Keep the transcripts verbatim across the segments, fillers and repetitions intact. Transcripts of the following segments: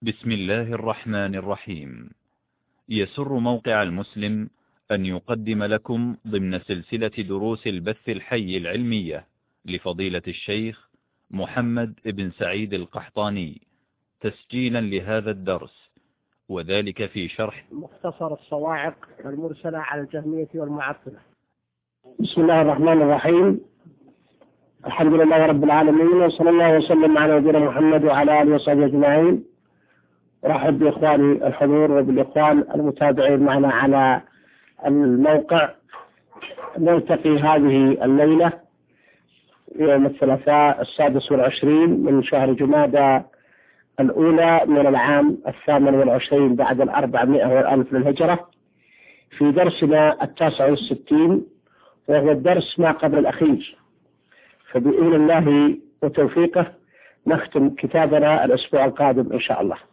بسم الله الرحمن الرحيم. يسر موقع المسلم أن يقدم لكم ضمن سلسلة دروس البث الحي العلمية لفضيلة الشيخ محمد بن سعيد القحطاني تسجيلا لهذا الدرس، وذلك في شرح مختصر الصواعق المرسلة على الجهمية والمعطلة. بسم الله الرحمن الرحيم. الحمد لله رب العالمين، وصلى الله وسلم على نبينا محمد وعلى آله وصحبه أجمعين. أرحب بإخواني الحضور وبالإخوان المتابعين معنا على الموقع. نلتقي هذه الليلة يوم الثلاثاء السادس والعشرين من شهر جمادى الأولى من العام الثامن والعشرين بعد الأربعمائة والألف للهجرة، في درسنا التاسع والستين، وهو الدرس ما قبل الأخير. فبإذن الله وتوفيقه نختم كتابنا الأسبوع القادم إن شاء الله.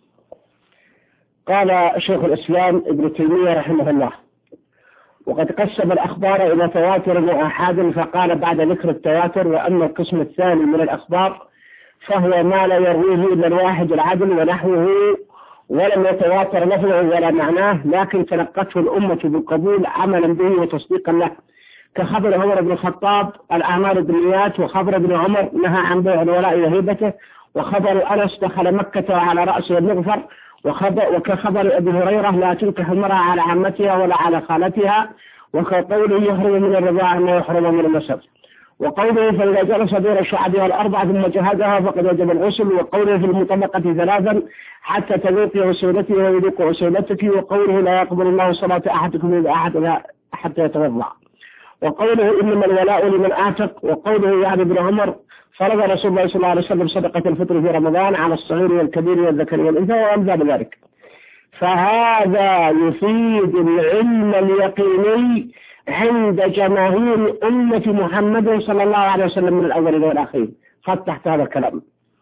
قال شيخ الإسلام ابن تيمية رحمه الله: وقد قسم الأخبار إلى تواتر وآحاد، فقال بعد ذكر التواتر: وأما القسم الثاني من الأخبار فهو ما لا يرويه إلا الواحد العدل ونحوه، ولم يتواتر لفظه ولا معناه، لكن تلقته الأمة بالقبول عملا به وتصديقا له، كخبر عمر بن الخطاب الأعمال بالنيات، وخبر ابن عمر نهى عن بيع الولاء وهبته، وخبر أنس دخل مكة وعلى رأسه المغفر، وخبر وكخبر أبي هريرة لا تنكح المرأة على عمتها ولا على خالتها، وكقوله يحرم من الرضاعة ما يحرم من النسب، وقوله فإذا جلس بين شعبها الأربعة ثم جهدها فقد وجب الغسل، وقوله في المطلقة ثلاثا حتى تذوقي عسولته ويذوق عسولتك، وقوله لا يقبل الله صلاة أحدكم إذا أحد حتى يتوضأ، وقوله إنما الولاء لمن آتق، وقوله يعني ابن عمر فرض رسول الله صلى الله عليه وسلم صدقة الفطر في رمضان على الصغير والكبير والذكر والأنثى وأمثال ذلك. فهذا يفيد العلم اليقيني عند جماهير أمة محمد صلى الله عليه وسلم من الأولين والآخرين. قد تحت هذا الكلام.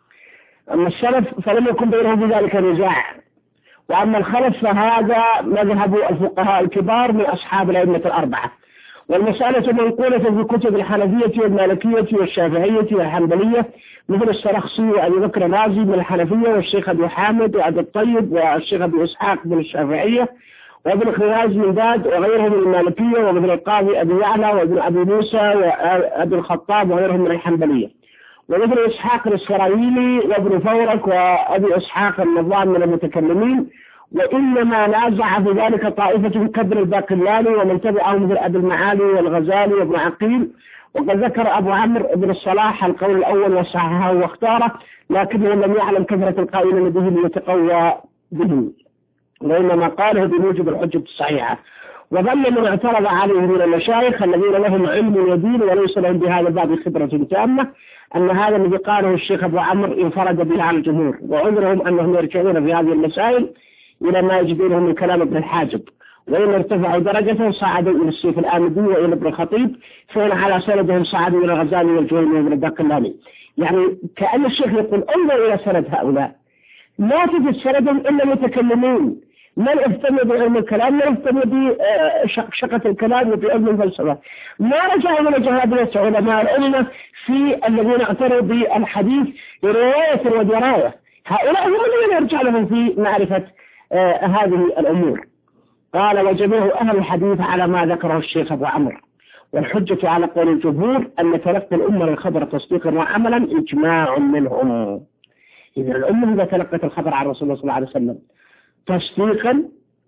أما السلف فلم يكن بينهم بذلك نزاع، وأما الخلف فهذا مذهب الفقهاء الكبار من أصحاب الأئمة الأربعة. والمسألة منقولة في كتب الحنفية والمالكية والشافعية والحنبلية، مثل السرخسي وأبي بكر الرازي من الحنفية، والشيخ أبي حامد وأبي الطيب والشيخ أبي إسحاق من الشافعية، وابن خراز من داد وغيرهم من المالكية، ومثل القاضي أبي يعلى وابن أبي موسى وأبي الخطاب وغيرهم من الحنبلية، وابن إسحاق الإسرائيلي وابن فورك وأبي إسحاق النظام من المتكلمين. وإنما نازع بذلك طائفة كبر الباقلاني ومن تبعهم مثل أبي المعالي والغزالي وابن عقيل. وقد ذكر أبو عمرو بن الصلاح القول الأول وصححه واختاره، لكنه لم يعلم كثرة القائلين به ليتقوى به، وإنما قاله بموجب الحجة الصحيحة. وظل من اعترض عليه من المشايخ الذين لهم علم ودين وليس لهم بهذا الباب خبرة تامة أن هذا الذي قاله الشيخ أبو عمرو انفرد به على الجمهور، وعذرهم أنهم يرجعون في هذه المسائل إلى ما يجدونه من كلام ابن الحاجب، وإن ارتفعوا درجة صعدوا إلى السيف الآمدي وإلى ابن الخطيب، فإن على سندهم صعدوا إلى الغزالي والجويني وابن الباقلاني. يعني كأن الشيخ يقول انظر إلى سند هؤلاء، لا تجد سندهم إلا متكلمين، من اهتم بعلم الكلام، من اهتم بشقشقة الكلام وبعلم الفلسفة، ما رجعوا من جهادة علماء الأمة في الذين اعتنوا بالحديث رواية ودراية. هؤلاء هم الذين يرجع لهم في معرفة آه هذه الأمور. قال: وجميع أهل الحديث على ما ذكره الشيخ أبو عمرو، والحجة على قول الجمهور أن تلقي الأمة الخبر تصديقا وعملا إجماع منهم. إذا الأمة إذا تلقت الخبر عن رسول الله صلى الله عليه وسلم تصديقا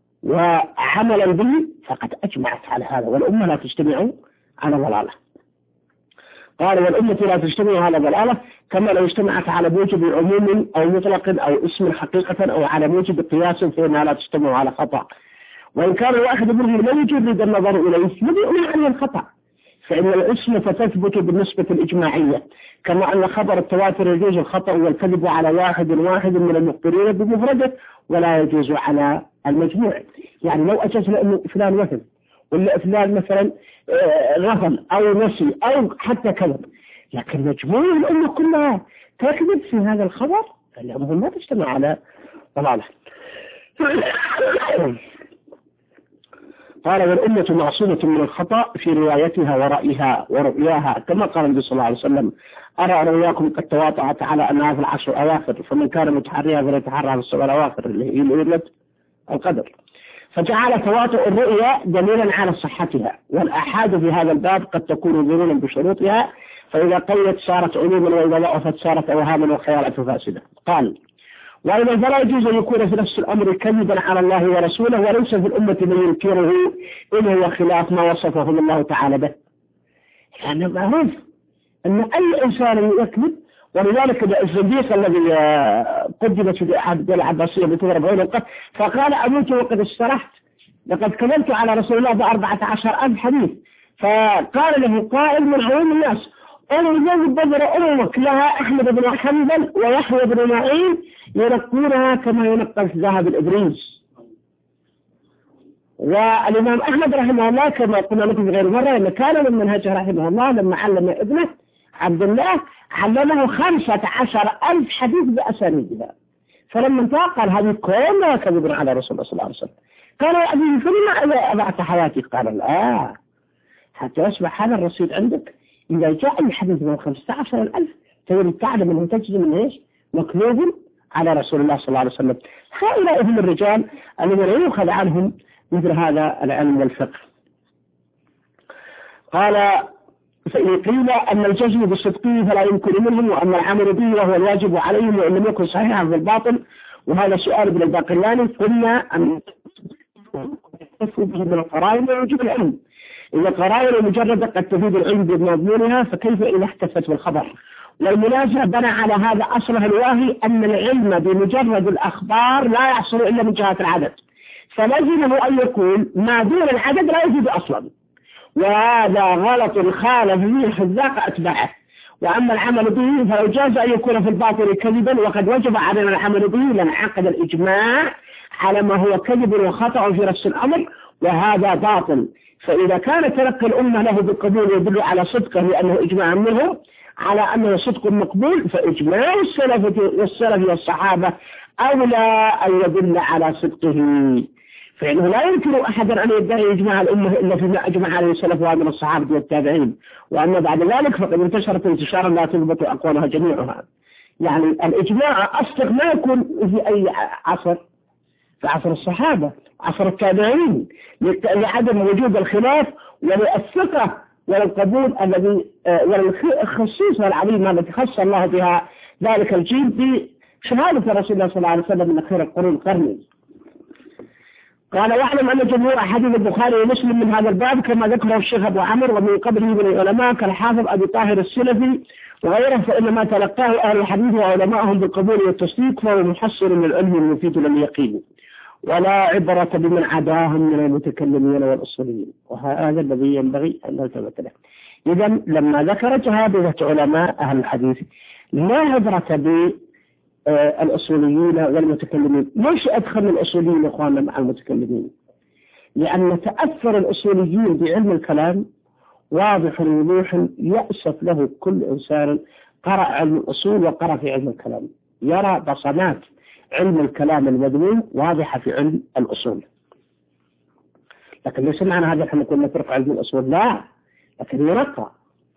وعملا به فقد أجمعت على هذا، والأمة لا تجتمع على ضلالة. قال: والأمة لا تجتمع على ضلالة كما لو اجتمعت على موجب عموم أو مطلق أو اسم حقيقة أو على موجب قياس فإنها لا تجتمع على خطأ، وإن كان الواحد منهم لا يجرد النظر إليه يؤمن عليه الخطأ، فإن الاسم فتثبت بالنسبة الإجماعية، كما أن خبر التواتر يجوز الخطأ والكذب على واحد واحد من المخبرين بمفرده ولا يجوز على المجموع. يعني لو أجزنا أنه فلان وهم ولا فلان مثلا غفل أو نسي أو حتى كذب، لكن مجموع الأمة كلها تكذب في هذا الخبر، فالأمة ما تجتمع على ضلالة. قال والأمة معصومة من الخطأ في روايتها ورأيها ورؤياها، كما قال النبي صلى الله عليه وسلم أرى رؤياكم قد تواطعت على أنها في العشر الأواخر، فمن كان متحريها فليتحرى في السبع الأواخر اللي هي ليلة القدر. فجعل تواطؤ الرؤيا دليلا على صحتها، والآحاد في هذا الباب قد تكون ظنونا بشروطها، فإذا قيت صارت علوما وإذا ضعفت صارت أوهاما وخيالات فاسدة. قال وإذا فلا يجوز أن يكون في نفس الأمر كذبا على الله ورسوله، وليس في الأمة من ينكره إن هو خلاف ما وصفه الله تعالى به. يعني معروف أن أي إنسان يكذب، ولذلك الزنديق الذي قدمت في أحد الدول العباسية بتضرب عين القتل فقال أموت وقد استرحت لقد كذبت على رسول الله بأربعة عشر ألف حديث. فقال له قائل من عوام الناس أنا زوج بدر أمك لها أحمد بن حنبل ويحيى بن معين ينقونها كما ينقى الذهب الإبريز. والإمام أحمد رحمه الله كما قلنا لكم في غير مرة أن كان من منهجه رحمه الله لما علم ابنه عبد الله علمه خمسة عشر ألف حديث بأسانيدها، فلما انتقل هذه كلها كذب على رسول الله صلى الله عليه وسلم. قال يا أبي فلما أضعت حياتي؟ قال لا، حتى يصبح هذا الرصيد عندك إذا جاء الحديث من خمسة عشر ألف تريد تعلم أنه تجزم من إيش؟ مكذوب على رسول الله صلى الله عليه وسلم. هؤلاء هم الرجال الذين يؤخذ عنهم مثل هذا العلم والفقه. قال فإن قيل أن الجزم بالصدق فلا يمكن منهم، وأن العمل به وهو الواجب عليهم وإن لم يكن صحيحا في الباطل، وهذا سؤال ابن الباقلاني. قلنا أن تفوا به من القرائن ويوجب العلم. إذا القرائن مجرد قد تفيد العلم بمضمونها فكيف إذا احتفت بالخبر؟ والمنازع بنى على هذا أصله الواهي أن العلم بمجرد الأخبار لا يحصل إلا من جهة العدد، فلزمه أن يكون ما دون العدد لا يفيد أصلا، وهذا غلط خالف فيه حذاق أتباعه. وأما العمل به فلو جاز أن يكون في الباطل كذبا وقد وجب علينا العمل به لانعقد الإجماع على ما هو كذب وخطأ في نفس الأمر، وهذا باطل. فإذا كان تلقي الأمة له بالقبول يدل على صدقه لأنه إجماع منهم على أنه صدق مقبول، فإجماع السلف والسلف والصحابة أولى أن يدل على صدقه، فإنه لا يمكن أحد أن يدعي إجماع الأمة إلا فيما أجمع عليه السلف من الصحابة والتابعين، وأما بعد ذلك فقد انتشرت انتشارا لا تثبت أقوالها جميعها. يعني الإجماع أصدق ما يكون في أي عصر، في عصر الصحابة، عصر التابعين، لعدم وجود الخلاف وللثقة وللقبول الذي وللخصيصة العظيمة التي خص الله بها ذلك الجيل بشهادة رسول الله صلى الله عليه وسلم من خير القرون قرني. قال واعلم أن جمهور أحاديث البخاري ومسلم من هذا الباب كما ذكره الشيخ أبو عمرو ومن قبله من العلماء كالحافظ أبي طاهر السلفي وغيره، فإنما تلقاه أهل الحديث وعلمائهم بالقبول والتصديق فهو محصل من العلم المفيد لليقين، ولا عبرة بمن عداهم من المتكلمين والأصوليين، وهذا الذي ينبغي أن نلتفت له. إذا لما ذكر جهابذة علماء أهل الحديث لا عبرة بالأصوليين والمتكلمين. ليش أدخل الأصوليين إخواننا مع المتكلمين؟ لأن تأثر الأصوليين بعلم الكلام واضح ووضوح يأسف له كل إنسان قرأ علم الأصول وقرأ في علم الكلام، يرى بصمات علم الكلام المذموم واضحة في علم الأصول. لكن ليس معنى هذا نحن نقول نترك علم الأصول، لا، لكن يرقى.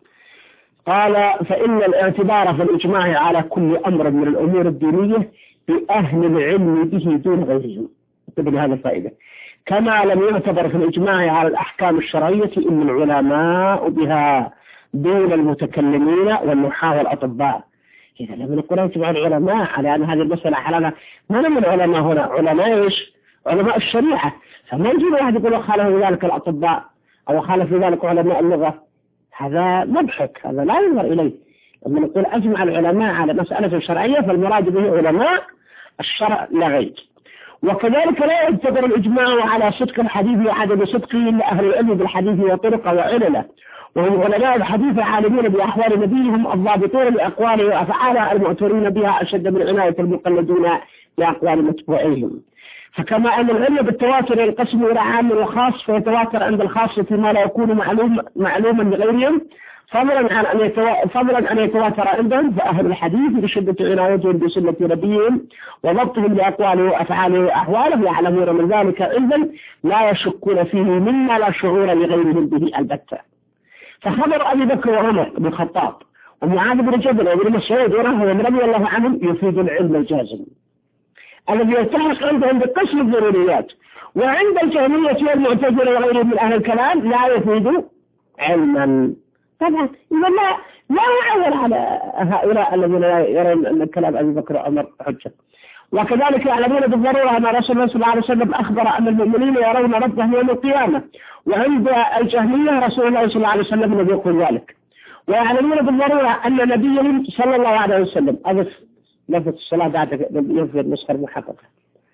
قال فإن الاعتبار في الإجماع على كل أمر من الأمور الدينية بأهل العلم به دون غيرهم، انتبه لهذه الفائدة، كما لم يعتبر في الإجماع على الأحكام الشرعية إن العلماء بها دون المتكلمين والنحاة والأطباء. إذا لم نقول يجمع العلماء على أن هذه المسألة حلالة، ما من العلماء هنا علماء إيش؟ علماء الشريعة، فما يجي واحد يقول خالف ذلك الأطباء أو خالف ذلك علماء اللغة، هذا مضحك، هذا لا ينظر إليه. لما نقول أجمع العلماء على مسألة شرعية فالمراد به علماء الشرع لا غير. وكذلك لا يعتبر الإجماع على صدق الحديث وعدم صدقه إلا أهل العلم بالحديث وطرقه وعلله، وهم علماء الحديث عالمين بأحوال نبيهم الضابطون لأقواله وأفعاله المؤثرين بها أشد من عناية المقلدين بأقوال متبوعيهم. فكما أن العلم بالتواتر ينقسم إلى عام وخاص، فيتواتر عند الخاصة ما لا يكون معلوم معلوما لغيرهم، فضلا عن أن يتو... فضلا أن يتواتر عندهم فأهل الحديث بشدة عنايتهم بسنة نبيهم وضبطهم لأقواله وأفعاله وأحواله يعلمون من ذلك علما لا يشكون فيه مما لا شعور لغيرهم به البتة. فخبر أبي بكر وعمر بن الخطاب ومعاذ بن جبل وابن مسعود ونحوهم رضي الله عنهم يفيد العلم الجازم الذي يلتحق عندهم بقسم الضروريات، وعند الجهمية والمعتزلة وغيرهم من أهل الكلام لا يفيد علما. طبعا إذا لا لا يعول على هؤلاء الذين يرون أن الكلام أبي بكر وعمر حجة. وكذلك يعلمون بالضرورة أن رسول الله صلى الله عليه وسلم أخبر أن المؤمنين يرون ربهم يوم القيامة، وعند الجهمية رسول الله صلى الله عليه وسلم لم يقل ذلك. ويعلمون بالضرورة أن نبيهم صلى الله عليه وسلم أضف لفظ الصلاة بعد ينفذ النسخة المحققة.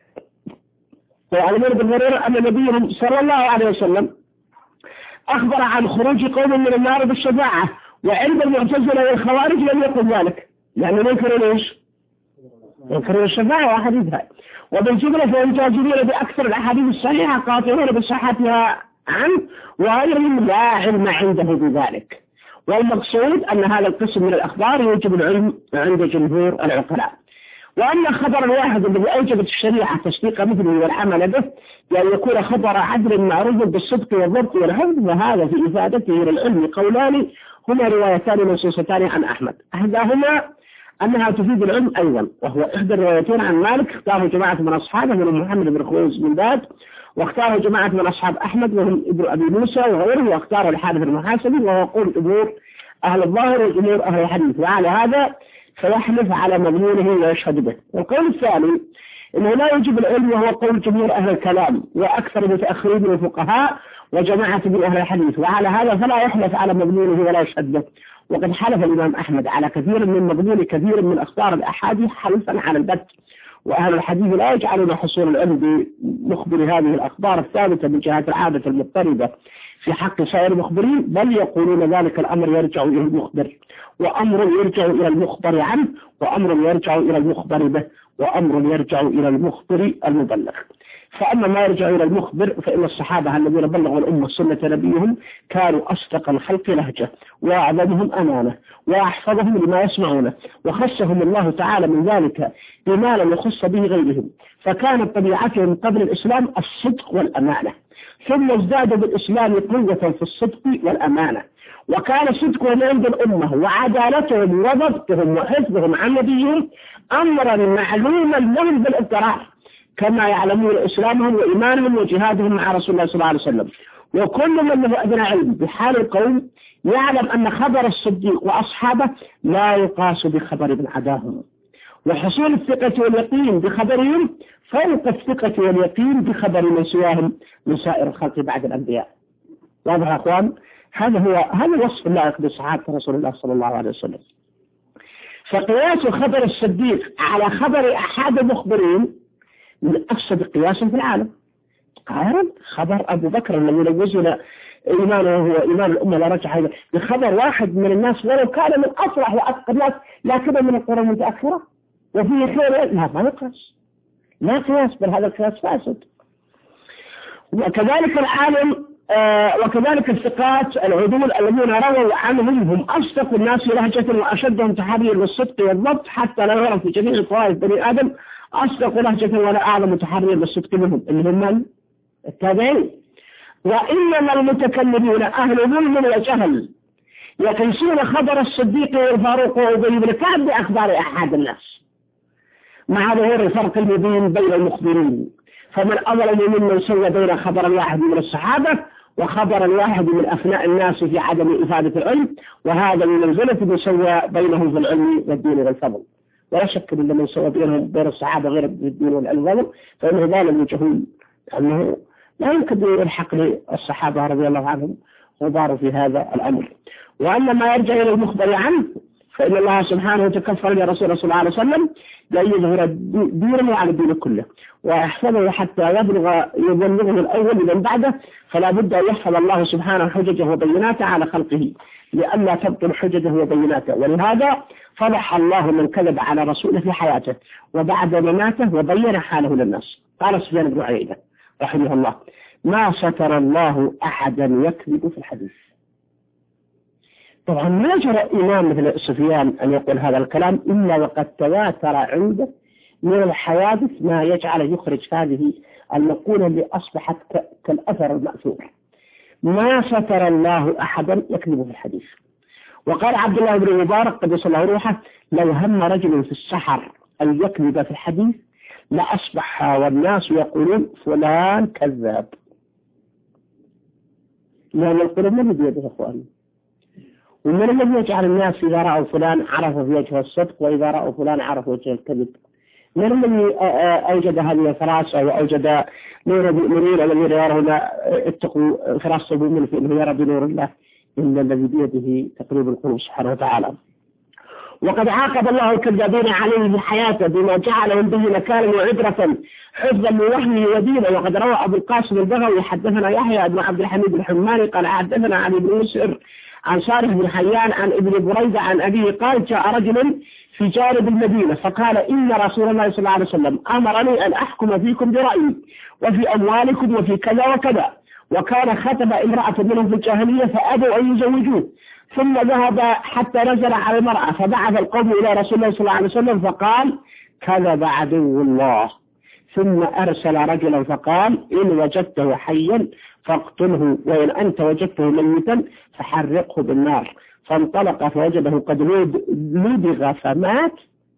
ويعلمون بالضرورة أن نبيهم صلى الله عليه وسلم أخبر عن خروج قوم من النار بالشفاعة، وعند المعتزلة والخوارج لم يقل ذلك لأنه ينكرون إيش؟ ينكرون الشفاعة وأحاديثها. وبالجملة فهم جازمون بأكثر الأحاديث الصحيحة قاطعون بصحتها عنه وغيرهم لا علم عنده بذلك. والمقصود أن هذا القسم من الأخبار يوجب العلم عند جمهور العقلاء. وأما خبر الواحد الذي أوجبت الشريعة تصديق مثله والعمل به بأن يكون خبر عدل معروف بالصدق والضبط والحفظ، فهذا في إفادته للعلم قولان هما روايتان منصوصتان عن أحمد، أحداهما أنها تفيد العلم أيضا، وهو إحدى الروايتين عن مالك اختاره جماعة من أصحابه من محمد بن خويز بن باد، واختاره جماعة من أصحاب أحمد وهم ابن أبي موسى وغيره، واختاره الحارث المحاسبي، وهو قول جمهور أهل الظاهر وجمهور أهل الحديث، وعلى هذا فيحلف على مضمونه ويشهد به. والقول الثاني إنه لا يجب العلم، وهو قول جمهور أهل الكلام وأكثر المتأخرين من الفقهاء وجماعة من أهل الحديث، وعلى هذا فلا يحلف على مضمونه ولا يشهد به. وقد حلف الإمام أحمد على كثير من مضمون كثير من أخبار الأحاديث حلفا على البت، وأهل الحديث لا يجعلون حصول العلم بمخبر هذه الأخبار الثابتة من جهة العادة المضطردة في حق سائر المخبرين، بل يقولون ذلك الأمر يرجع إلى المخبر، وأمر يرجع إلى المخبر عنه، وأمر يرجع إلى المخبر به، وأمر يرجع إلى المخبر المبلغ. فأما ما يرجع إلى المخبر فإن الصحابة الذين بلغوا الأمة سنة نبيهم كانوا أصدق الخلق لهجة وأعظمهم أمانة وأحفظهم لما يسمعونه، وخصهم الله تعالى من ذلك بما لم يخص به غيرهم، فكانت طبيعتهم قبل الإسلام الصدق والأمانة، ثم ازدادوا بالإسلام قوة في الصدق والأمانة، وكان صدقهم عند الأمة وعدالتهم وضبطهم وحفظهم عن نبيهم أمرا معلوما لهم بالاضطرار، كما يعلمون إسلامهم وإيمانهم وجهادهم مع رسول الله صلى الله عليه وسلم. وكل من له أدنى علم بحال القوم يعلم أن خبر الصديق وأصحابه لا يقاس بخبر من عداهم، وحصول الثقة واليقين بخبرهم فوق الثقة واليقين بخبر من سواهم من سائر الخلق بعد الأنبياء. واضح يا أخوان؟ هذا هو هذا وصف اللائق بصحابة رسول الله صلى الله عليه وسلم. فقياس خبر الصديق على خبر أحد المخبرين من أفسد قياس في العالم. قارن خبر أبو بكر الذي لوزنا إيمانه هو إيمان الأمة لا رجع هذا بخبر واحد من الناس ولو كان من أفرح وأتقى الناس لكن من القرى المتأخرة وفيه خير، لا ما يقاس، لا قياس، بل هذا القياس فاسد. وكذلك العالم آه وكذلك الثقات العدول الذين رووا عنهم هم أصدق الناس لهجة وأشدهم تحريا للصدق والضبط، حتى لا يعرف في جميع طوائف بني آدم أصدق لهجة ولا أعظم تحريا للصدق منهم اللي هم التابعين. وإنما المتكلمون أهل ظلم وجهل يقيسون خبر الصديق والفاروق وأبي بن كعب بأخبار أحد الناس، مع ظهور الفرق المبين بين المخبرين، فمن أظلم ممن سوى بين خبر الواحد من الصحابة وخبر الواحد من أفناء الناس في عدم إفادة العلم، وهذا من منزلة من سوى بينهم في العلم والدين والفضل. ولا شك أن من سوى بينهم بين الصحابة غير الدين والفضل فإنه ظالم وجهول، لأنه لا يمكن أن يلحق للصحابة رضي الله عنهم غبار في هذا الأمر. وأما ما يرجع إلى المخبر عنه فإن الله سبحانه تكفر لرسول صلى الله عليه وسلم بأن يظهر دينه على الدين كله ويحفظه حتى يبلغ يبلغه الأول من بعده، فلا بد أن يحفظ الله سبحانه حججه وبيناته على خلقه لئلا تبطل حججه وبيناته. ولهذا فضح الله من كذب على رسوله في حياته وبعد مماته وبين حاله للناس. قال سفيان بن عيينة رحمه الله: ما ستر الله أحدا يكذب في الحديث طبعا ما جرى إمام مثل سفيان أن يقول هذا الكلام إلا وقد تواتر عنده من الحوادث ما يجعل يخرج هذه المقولة اللي أصبحت كالأثر المأثور. ما ستر الله أحدا يكذب في الحديث. وقال عبد الله بن مبارك قدس الله روحه: لو هم رجل في السحر أن يكذب في الحديث لأصبح والناس يقولون فلان كذاب، لأن القلوب من بيده أخواني. ومن الذي يجعل الناس إذا رأوا فلان عرفوا في وجه الصدق وإذا رأوا فلان عرفوا وجه الكذب؟ من الذي أوجد هذه الفراسة وأوجد نور المؤمنين الذين يرون اتقوا فراسة المؤمن فإنه يرى بنور الله إلا الذي بيده تقريب القلوب سبحانه وتعالى. وقد عاقب الله الكذابين عليه في حياته بما جعلهم به نكالا وعبرة حفظا لوهمه ودينه. وقد روى أبو القاسم البغوي حدثنا يحيى بن عبد الحميد الحماني قال حدثنا علي بن مسعر عن صالح بن حيان عن ابن بريدة عن أبيه قال: جاء رجل في جانب المدينة فقال: إن رسول الله صلى الله عليه وسلم أمرني أن أحكم فيكم برأيي وفي أموالكم وفي كذا وكذا. وكان خطب امرأة منهم في الجاهلية فأبوا أن يزوجوه، ثم ذهب حتى نزل على المرأة فبعث القوم إلى رسول الله صلى الله عليه وسلم فقال: كذب عدو الله. ثم أرسل رجلا فقال: إن وجدته حيا فاقتله، وإن أنت وجدته ميتا فحرقه بالنار. فانطلق فوجده قد لدغ فمات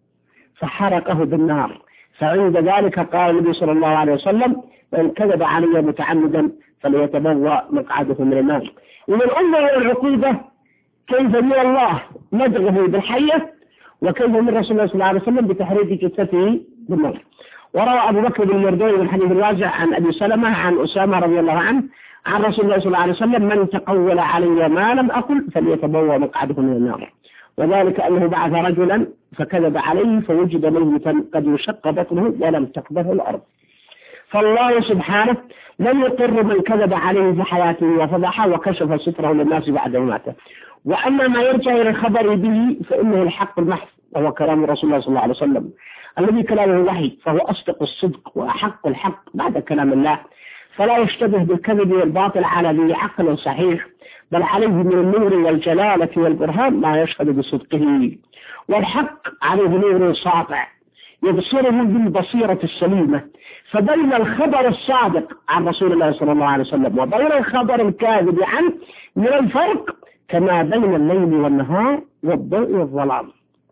فحرقه بالنار. فعند ذلك قال النبي صلى الله عليه وسلم: من كذب علي متعمدا فليتبوأ مقعده من النار. ومن أنظر العقوبة كيف من الله ندغه بالحية وكيف من رسول الله صلى الله عليه وسلم بتحريك جثته بالنار. وروى أبو بكر بن مردوي من حديث الواجع عن أبي سلمة عن أسامة رضي الله عنه عن رسول الله صلى الله عليه وسلم: من تقول علي ما لم أقل فليتبوأ مقعده من النار. وذلك أنه بعث رجلا فكذب عليه فوجد ميتا قد يشق بطنه ولم تقبله الأرض. فالله سبحانه لم يقر من كذب عليه في حياته وفضحه وكشف ستره للناس بعد مماته. وأما ما يرجع إلى الخبر به فإنه الحق المحض وهو كلام رسول الله صلى الله عليه وسلم الذي كلامه وحي، فهو أصدق الصدق وأحق الحق بعد كلام الله، فلا يشتبه بالكذب والباطل على ذي عقل صحيح، بل عليه من النور والجلالة والبرهان ما يشهد بصدقه. والحق عليه نور ساطع يبصره بالبصيرة السليمة. فبين الخبر الصادق عن رسول الله صلى الله عليه وسلم وبين الخبر الكاذب عنه من الفرق كما بين الليل والنهار والضوء والظلام.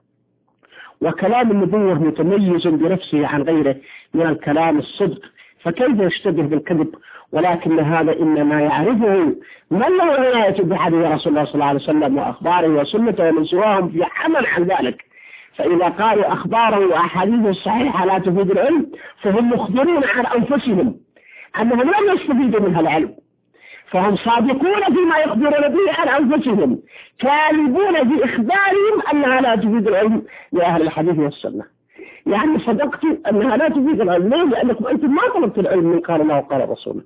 وكلام النبوة متميز بنفسه عن غيره من الكلام الصدق، فكيف يشتبه بالكذب؟ ولكن هذا إنما يعرفه من له عناية بحديث رسول الله صلى الله عليه وسلم وأخباره وسنته ومن سواهم في عمل عن ذلك. فإذا قالوا أخباره وأحاديثه الصحيحة لا تفيد العلم فهم مخبرون عن أنفسهم أنهم لم يستفيدوا منها العلم، فهم صادقون فيما يخبرون به عن أنفسهم، كاذبون في إخبارهم أنها لا تفيد العلم لأهل الحديث والسنة. يعني صدقتوا أنها لا تفيد العلم لأنكم أنتم ما طلبتوا العلم من قال الله وقال رسوله.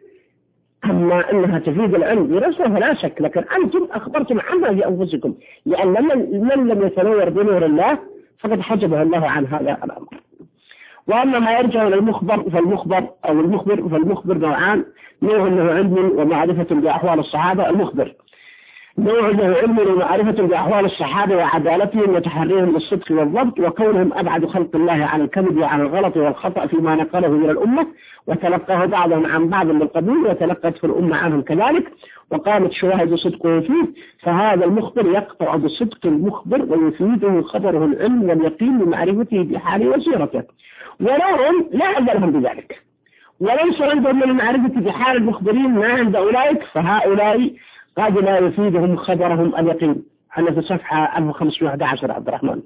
أما أنها تفيد العلم برسوله فلا شك، لكن أنتم أخبرتم عنها في أنفسكم، لأن من, من لم يتنور بنور الله فقد حجبه الله عن هذا الأمر. وأما ما يرجع إلى المخبر فالمخبر أو المخبر فالمخبر نوعان: نوع له علم ومعرفة بأحوال الصحابة. المخبر نوع له علم ومعرفة بأحوال الصحابة وعدالتهم وتحريهم للصدق والضبط وكونهم أبعد خلق الله عن الكذب وعن الغلط والخطأ فيما نقله إلى الأمة، وتلقاه بعضهم عن بعض بالقبول وتلقت في الأمة عنهم كذلك، وقامت شواهد صدقه فيه. فهذا المخبر يقطع بصدق المخبر ويفيده خبره العلم واليقين بمعرفته بحاله وسيرته. ونوع لا عند لهم بذلك وليس عندهم من المعرفة بحال المخبرين ما عند أولئك، فهؤلاء قد لا يفيدهم خبرهم اليقين. أنا في صفحة ألف وخمسمائة وأحد عشر عبد الرحمن.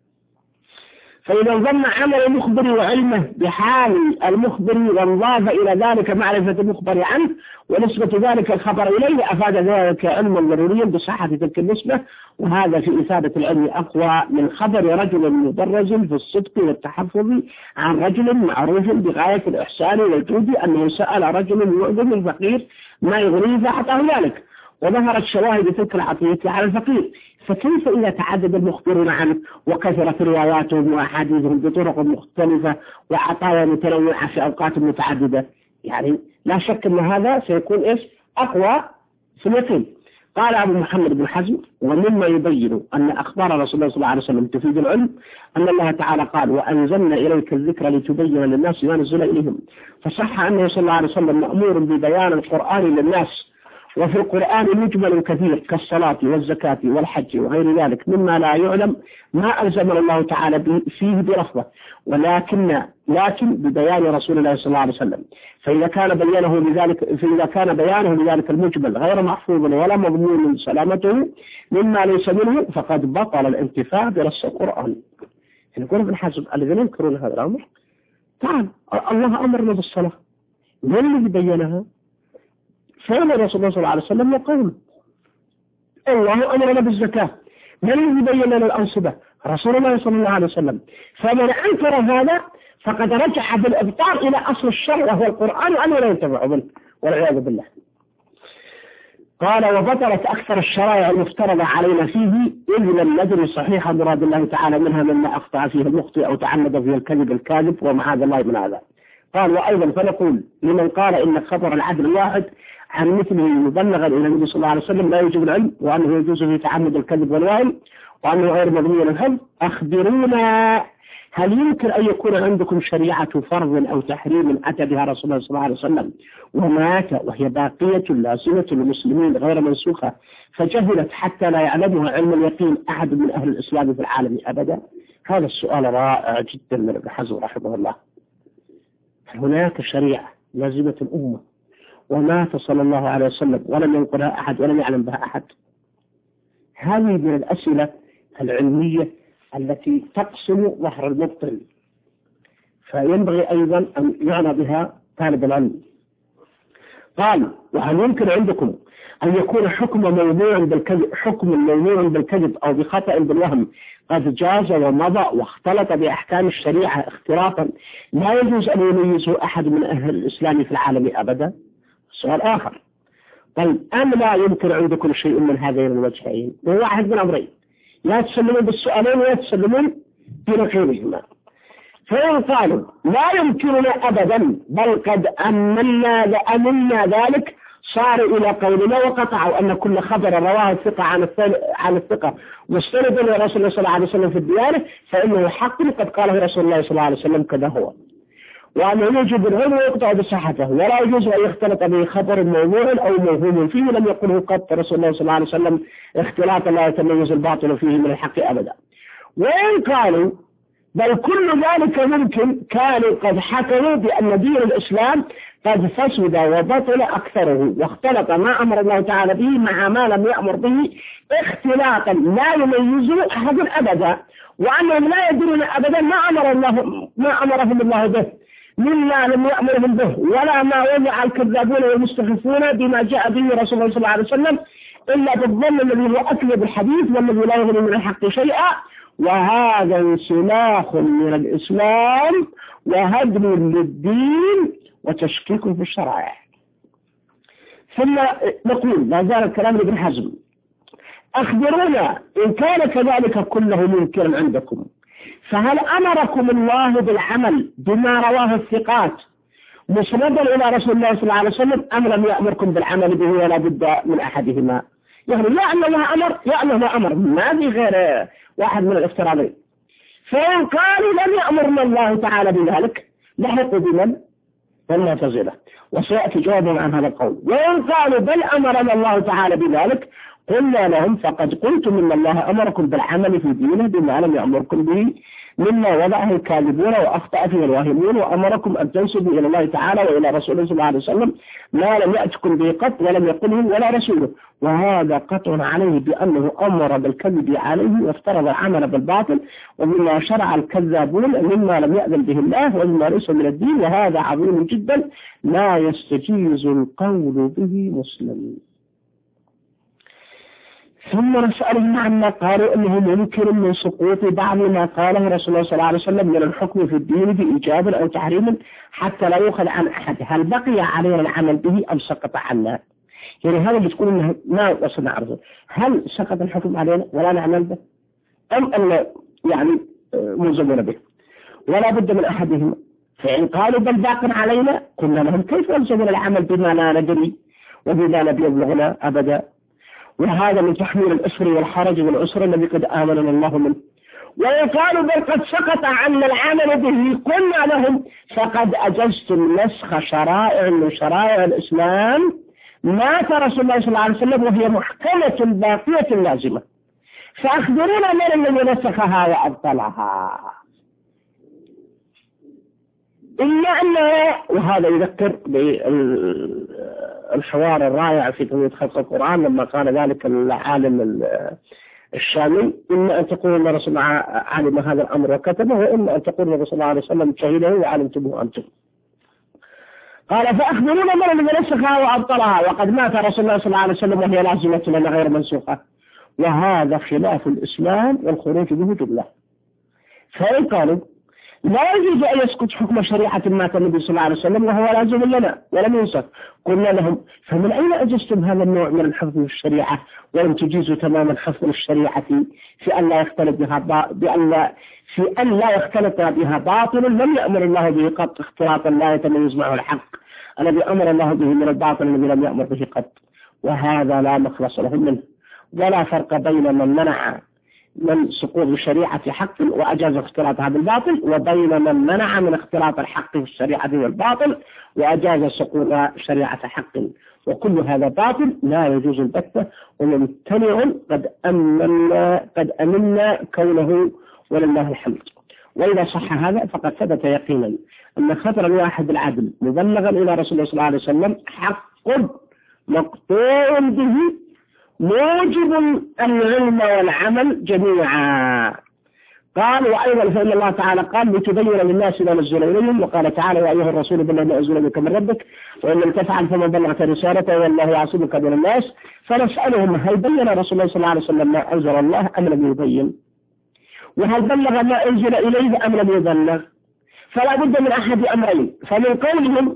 فإذا ضم عمل المخبر وعلمه بحال المخبر وانضاف إلى ذلك معرفة المخبر عنه ونسبة ذلك الخبر إليه أفاد ذلك علما ضروريا بصحة تلك النسبة، وهذا في إفادة العلم أقوى من خبر رجل مدرج في الصدق والتحفظ عن رجل معروف بغاية الإحسان والجود أنه سأل رجل يؤذن الفقير ما يغنيه فأعطاه ذلك، وظهرت شواهد تلك العطية على الفقير. فكيف إذا تعدد المخبرون عنه وكثرت رواياتهم وأحاديثهم بطرق مختلفة وعطايا متنوعة في أوقات متعددة؟ يعني لا شك أن هذا سيكون إيش أقوى في اليقين. قال أبو محمد بن حزم: ومما يبين أن أخبار رسول الله صلى الله عليه وسلم تفيد العلم أن الله تعالى قال: وأنزلنا إليك الذكر لتبين للناس ما نزل إليهم. فصح أنه صلى الله عليه وسلم مأمور ببيان القرآن للناس، وفي القرآن مجمل كثير كالصلاة والزكاة والحج وغير ذلك مما لا يعلم ما ألزم الله تعالى فيه بلفظه، ولكن لكن ببيان رسول الله صلى الله عليه وسلم. فإذا كان بيانه لذلك فإذا كان بيانه لذلك المجمل غير محفوظ ولا مضمون سلامته مما ليس منه فقد بطل الانتفاع بنص القرآن. يقول ابن حزم: الذين ينكرون هذا الأمر، تعال الله أمرنا بالصلاة، من الذي بينها؟ فعل رسول الله صلى الله عليه وسلم يقول: الله أمرنا بالزكاة، من الذي بين لنا الأنصبة؟ رسول الله صلى الله عليه وسلم. فمن أنكر هذا فقد رجع بالإبطال إلى أصل الشرع وهو القرآن، وأنه لا ينتفع منه والعياذ بالله. قال: وبطلت أكثر الشرائع المفترضة علينا فيه إذ لم ندري صحيح مراد الله تعالى منها مما أخطأ فيه المخطئ أو تعمد فيه الكذب الكاذب ومعاذ الله من هذا. قال: وأيضا فنقول لمن قال إن خبر العدل الواحد عن مثله مبلغا إلى النبي صلى الله عليه وسلم لا يجب العلم، وأنه يجوز في تعمد الكذب والوهم، وأنه غير مضمون الهم. أخبرونا، هل يمكن أن يكون عندكم شريعة فرض أو تحريم أتى بها رسول الله صلى الله عليه وسلم ومات وهي باقية لازمة للمسلمين غير منسوخة فجهلت حتى لا يعلمها علم اليقين أحد من أهل الإسلام في العالم أبدا؟ هذا السؤال رائع جدا من ابن حزم رحمه الله. هناك شريعة لازمة الأمة ومات صلى الله عليه وسلم ولم ينقلها أحد ولم يعلم بها أحد؟ هذه من الأسئلة العلمية التي تقسم ظهر المبطل، فينبغي أيضا أن يعنى بها طالب العلم. قال: وهل يمكن عندكم أن يكون حكم موضوع بالكذب حكم موضوع بالكذب أو بخطأ بالوهم قد جاز ومضى واختلط بأحكام الشريعة اختلاطا لا يجوز أن يميزه أحد من أهل الإسلام في العالم أبدا؟ سؤال آخر. طيب، أم لا يمكن عندكم شيء من هذين الوجهين؟ هو واحد من أمرين: لا تسلمون بالسؤالين ولا تسلمون بنقيضهما. فإن قالوا لا يمكننا أبدا بل قد أمنا لأمنا ذلك صار إلى قولنا وقطعوا أن كل خبر رواه الثقة عن عن الثقة مستند إلى رسول الله صلى الله عليه وسلم في الديانة فإنه حق قد قاله رسول الله صلى الله عليه وسلم كذا هو، وأنه يجب العلم ويقطع بصحته ولا يجوز أن يختلط به خبر موضوع أو موهوم فيه لم يقله قط رسول الله صلى الله عليه وسلم اختلاطا لا يتميز الباطل فيه من الحق أبدا. وإن قالوا بل كل ذلك ممكن كانوا قد حكموا بأن دين الإسلام قد فسد وبطل أكثره واختلط ما أمر الله تعالى به مع ما لم يأمر به اختلاطا لا يميزه أحد أبدا، وأنهم لا يدرون أبدا ما أمر الله ما أمرهم الله به مما لم يأمرهم به ولا ما وضع الكذابون والمستخفون بما جاء به رسول الله صلى الله عليه وسلم إلا بالظن الذي هو أكذب الحديث والذي لا يغني من الحق شيئا، وهذا انسلاخ من الإسلام وهدم للدين وتشكيك في الشرائع. ثم نقول لا زال الكلام لابن حزم: أخبرونا إن كان كذلك كله ممكن عندكم فهل أمركم الله بالعمل بما رواه الثقات مسندا إلى رسول الله صلى الله عليه وسلم أم لم يأمركم بالعمل به ولا بد من أحدهما؟ يعني لا أن الله أمر يا أنه ما أمر، ما في غير واحد من الافتراضين. فإن قالوا لم يأمرنا الله تعالى بذلك لحقوا بمن؟ بالمعتزلة، وسيأتي جوابهم عن هذا القول. وإن قالوا بل أمرنا الله تعالى بذلك قلنا لهم فقد قلتم إن الله أمركم بالعمل في دينه بما لم يأمركم به مما وضعه الكاذبون وأخطأ فيه الواهمون، وأمركم أن تنسبوا إلى الله تعالى وإلى رسوله صلى الله عليه وسلم ما لم يأتكم به قط ولم يقله ولا رسوله، وهذا قطع عليه بأنه أمر بالكذب عليه وافترض العمل بالباطل ومما شرع الكذابون مما لم يأذن به الله ومما ليس من الدين، وهذا عظيم جدا لا يستجيز القول به مسلم. ثم نسألهم عما قالوا أنه ممكن من سقوط بعض ما قاله رسول الله صلى الله عليه وسلم من الحكم في الدين بإيجاب أو تحريم حتى لا يؤخذ عن أحد، هل بقي علينا العمل به أم سقط عنا؟ يعني هذا اللي تقول إنه ما وصلنا عرضه، هل سقط الحكم علينا ولا نعمل به أم أن يعني ملزمون به؟ ولا بد من أحدهما. فإن قالوا بل باق علينا قلنا لهم كيف يلزمون العمل بما لا ندري وبما لا يبلغنا أبدا؟ وهذا من تحميل الأسر والحرج والأسر الذي قد آمننا الله منه. ويقال بل قد سقط عنا العمل به، قلنا لهم فقد أجزتم نسخ شرائع من شرائع الإسلام مات رسول الله صلى الله عليه وسلم وهي محكمة باقية لازمة، فأخبرونا من الذي نسخها وأبطلها. إلا أنه، وهذا يذكر بالحوار الرائع في قضية خلق القرآن لما قال ذلك العالم الشامي: إما أن تقول أن رسول الله علم هذا الأمر وكتبه، وإما أن تقول أن رسول الله عليه وسلم شهده وعلمتمه أنتم. قال فأخبرونا من الذي نسخها وأبطلها، وقد مات رسول الله صلى الله عليه وسلم وهي لازمة لنا غير منسوخة، وهذا خلاف الإسلام والخروج به جملة. فإن قالوا لا يجوز أن يسقط حكم شريعة مات النبي صلى الله عليه وسلم وهو لازم لنا ولم ينسخ، قلنا لهم فمن أين أجزتم هذا النوع من الحفظ في الشريعة ولم تجيزوا تماما حفظ الشريعة في أن لا يختلط بها بأن في أن لا يختلط بها باطل لم يأمر الله به قط، اختلاطا لا يتميز معه الحق الذي أمر الله به من الباطل الذي لم يأمر به قط، وهذا لا مخلص له منه، ولا فرق بين من منع من سقوط الشريعة حق وأجاز اختلاطها بالباطل وبين من منع من اختلاط الحق في الشريعة بالباطل وأجاز سقوط شريعة حق، وكل هذا باطل لا يجوز البتة وممتنع قد أمنا قد أمنا كونه ولله الحمد. وإذا صح هذا فقد ثبت يقينا أن خطر الواحد العدل مبلغا إلى رسول الله صلى الله عليه وسلم حق مقطوع به موجب العلم والعمل جميعا. قال وأيضا فإن الله تعالى قال لتبين للناس ما نزل إليهم، وقال تعالى يا أيها الرسول بلغ ما أنزل إليك من ربك وإن لم تفعل فما بلغت رسالته والله يعصمك من الناس. فنسألهم هل بين رسول الله صلى الله عليه وسلم ما أنزل الله أم لم يبين؟ وهل بلغ ما أنزل إليه أم لم يبلغ؟ فلا بد من أحد أمرين، فمن قولهم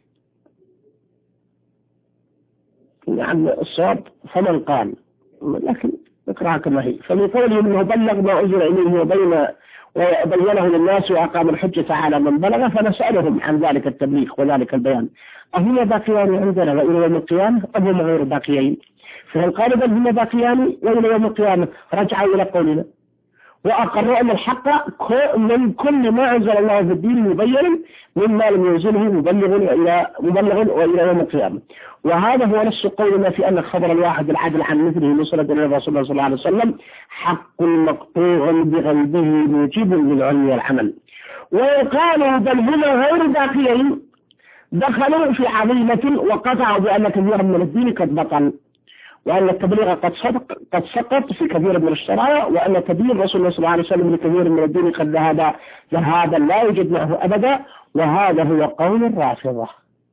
يعني الصواب فمن قال، لكن اقرأها كما هي، فمن قولهم أنه بلغ ما أنزل إليه وبين وبينه للناس وأقام الحجة على من بلغ، فنسألهم عن ذلك التبليغ وذلك البيان أهما باقيان عندنا وإلى يوم القيامة أم هم غير باقيين؟ فهل قالوا بل هم باقيان وإلى يوم القيامة رجعوا إلى قولنا وأقروا أن الحق من كل ما أنزل الله في الدين مبين مما لم ينزله مبلغ إلى مبلغ وإلى يوم القيامة. وهذا هو نفس قولنا في أن الخبر الواحد العدل عن مثله مسند إلى رسول الله صلى الله عليه وسلم حق مقطوع بغيبه موجب للعلم والعمل. ويقالوا بل هما غير باقيين دخلوا في عظيمة وقطعوا بأن كثيرا من الدين قد بطل، وأن التبليغ قد صدق قد سقط في كثير من الشرائع، وأن تبليغ رسول الله صلى الله عليه وسلم لكثير من الدين قد ذهب ذهابا لا يوجد معه أبدا. وهذا هو قول الرافضة.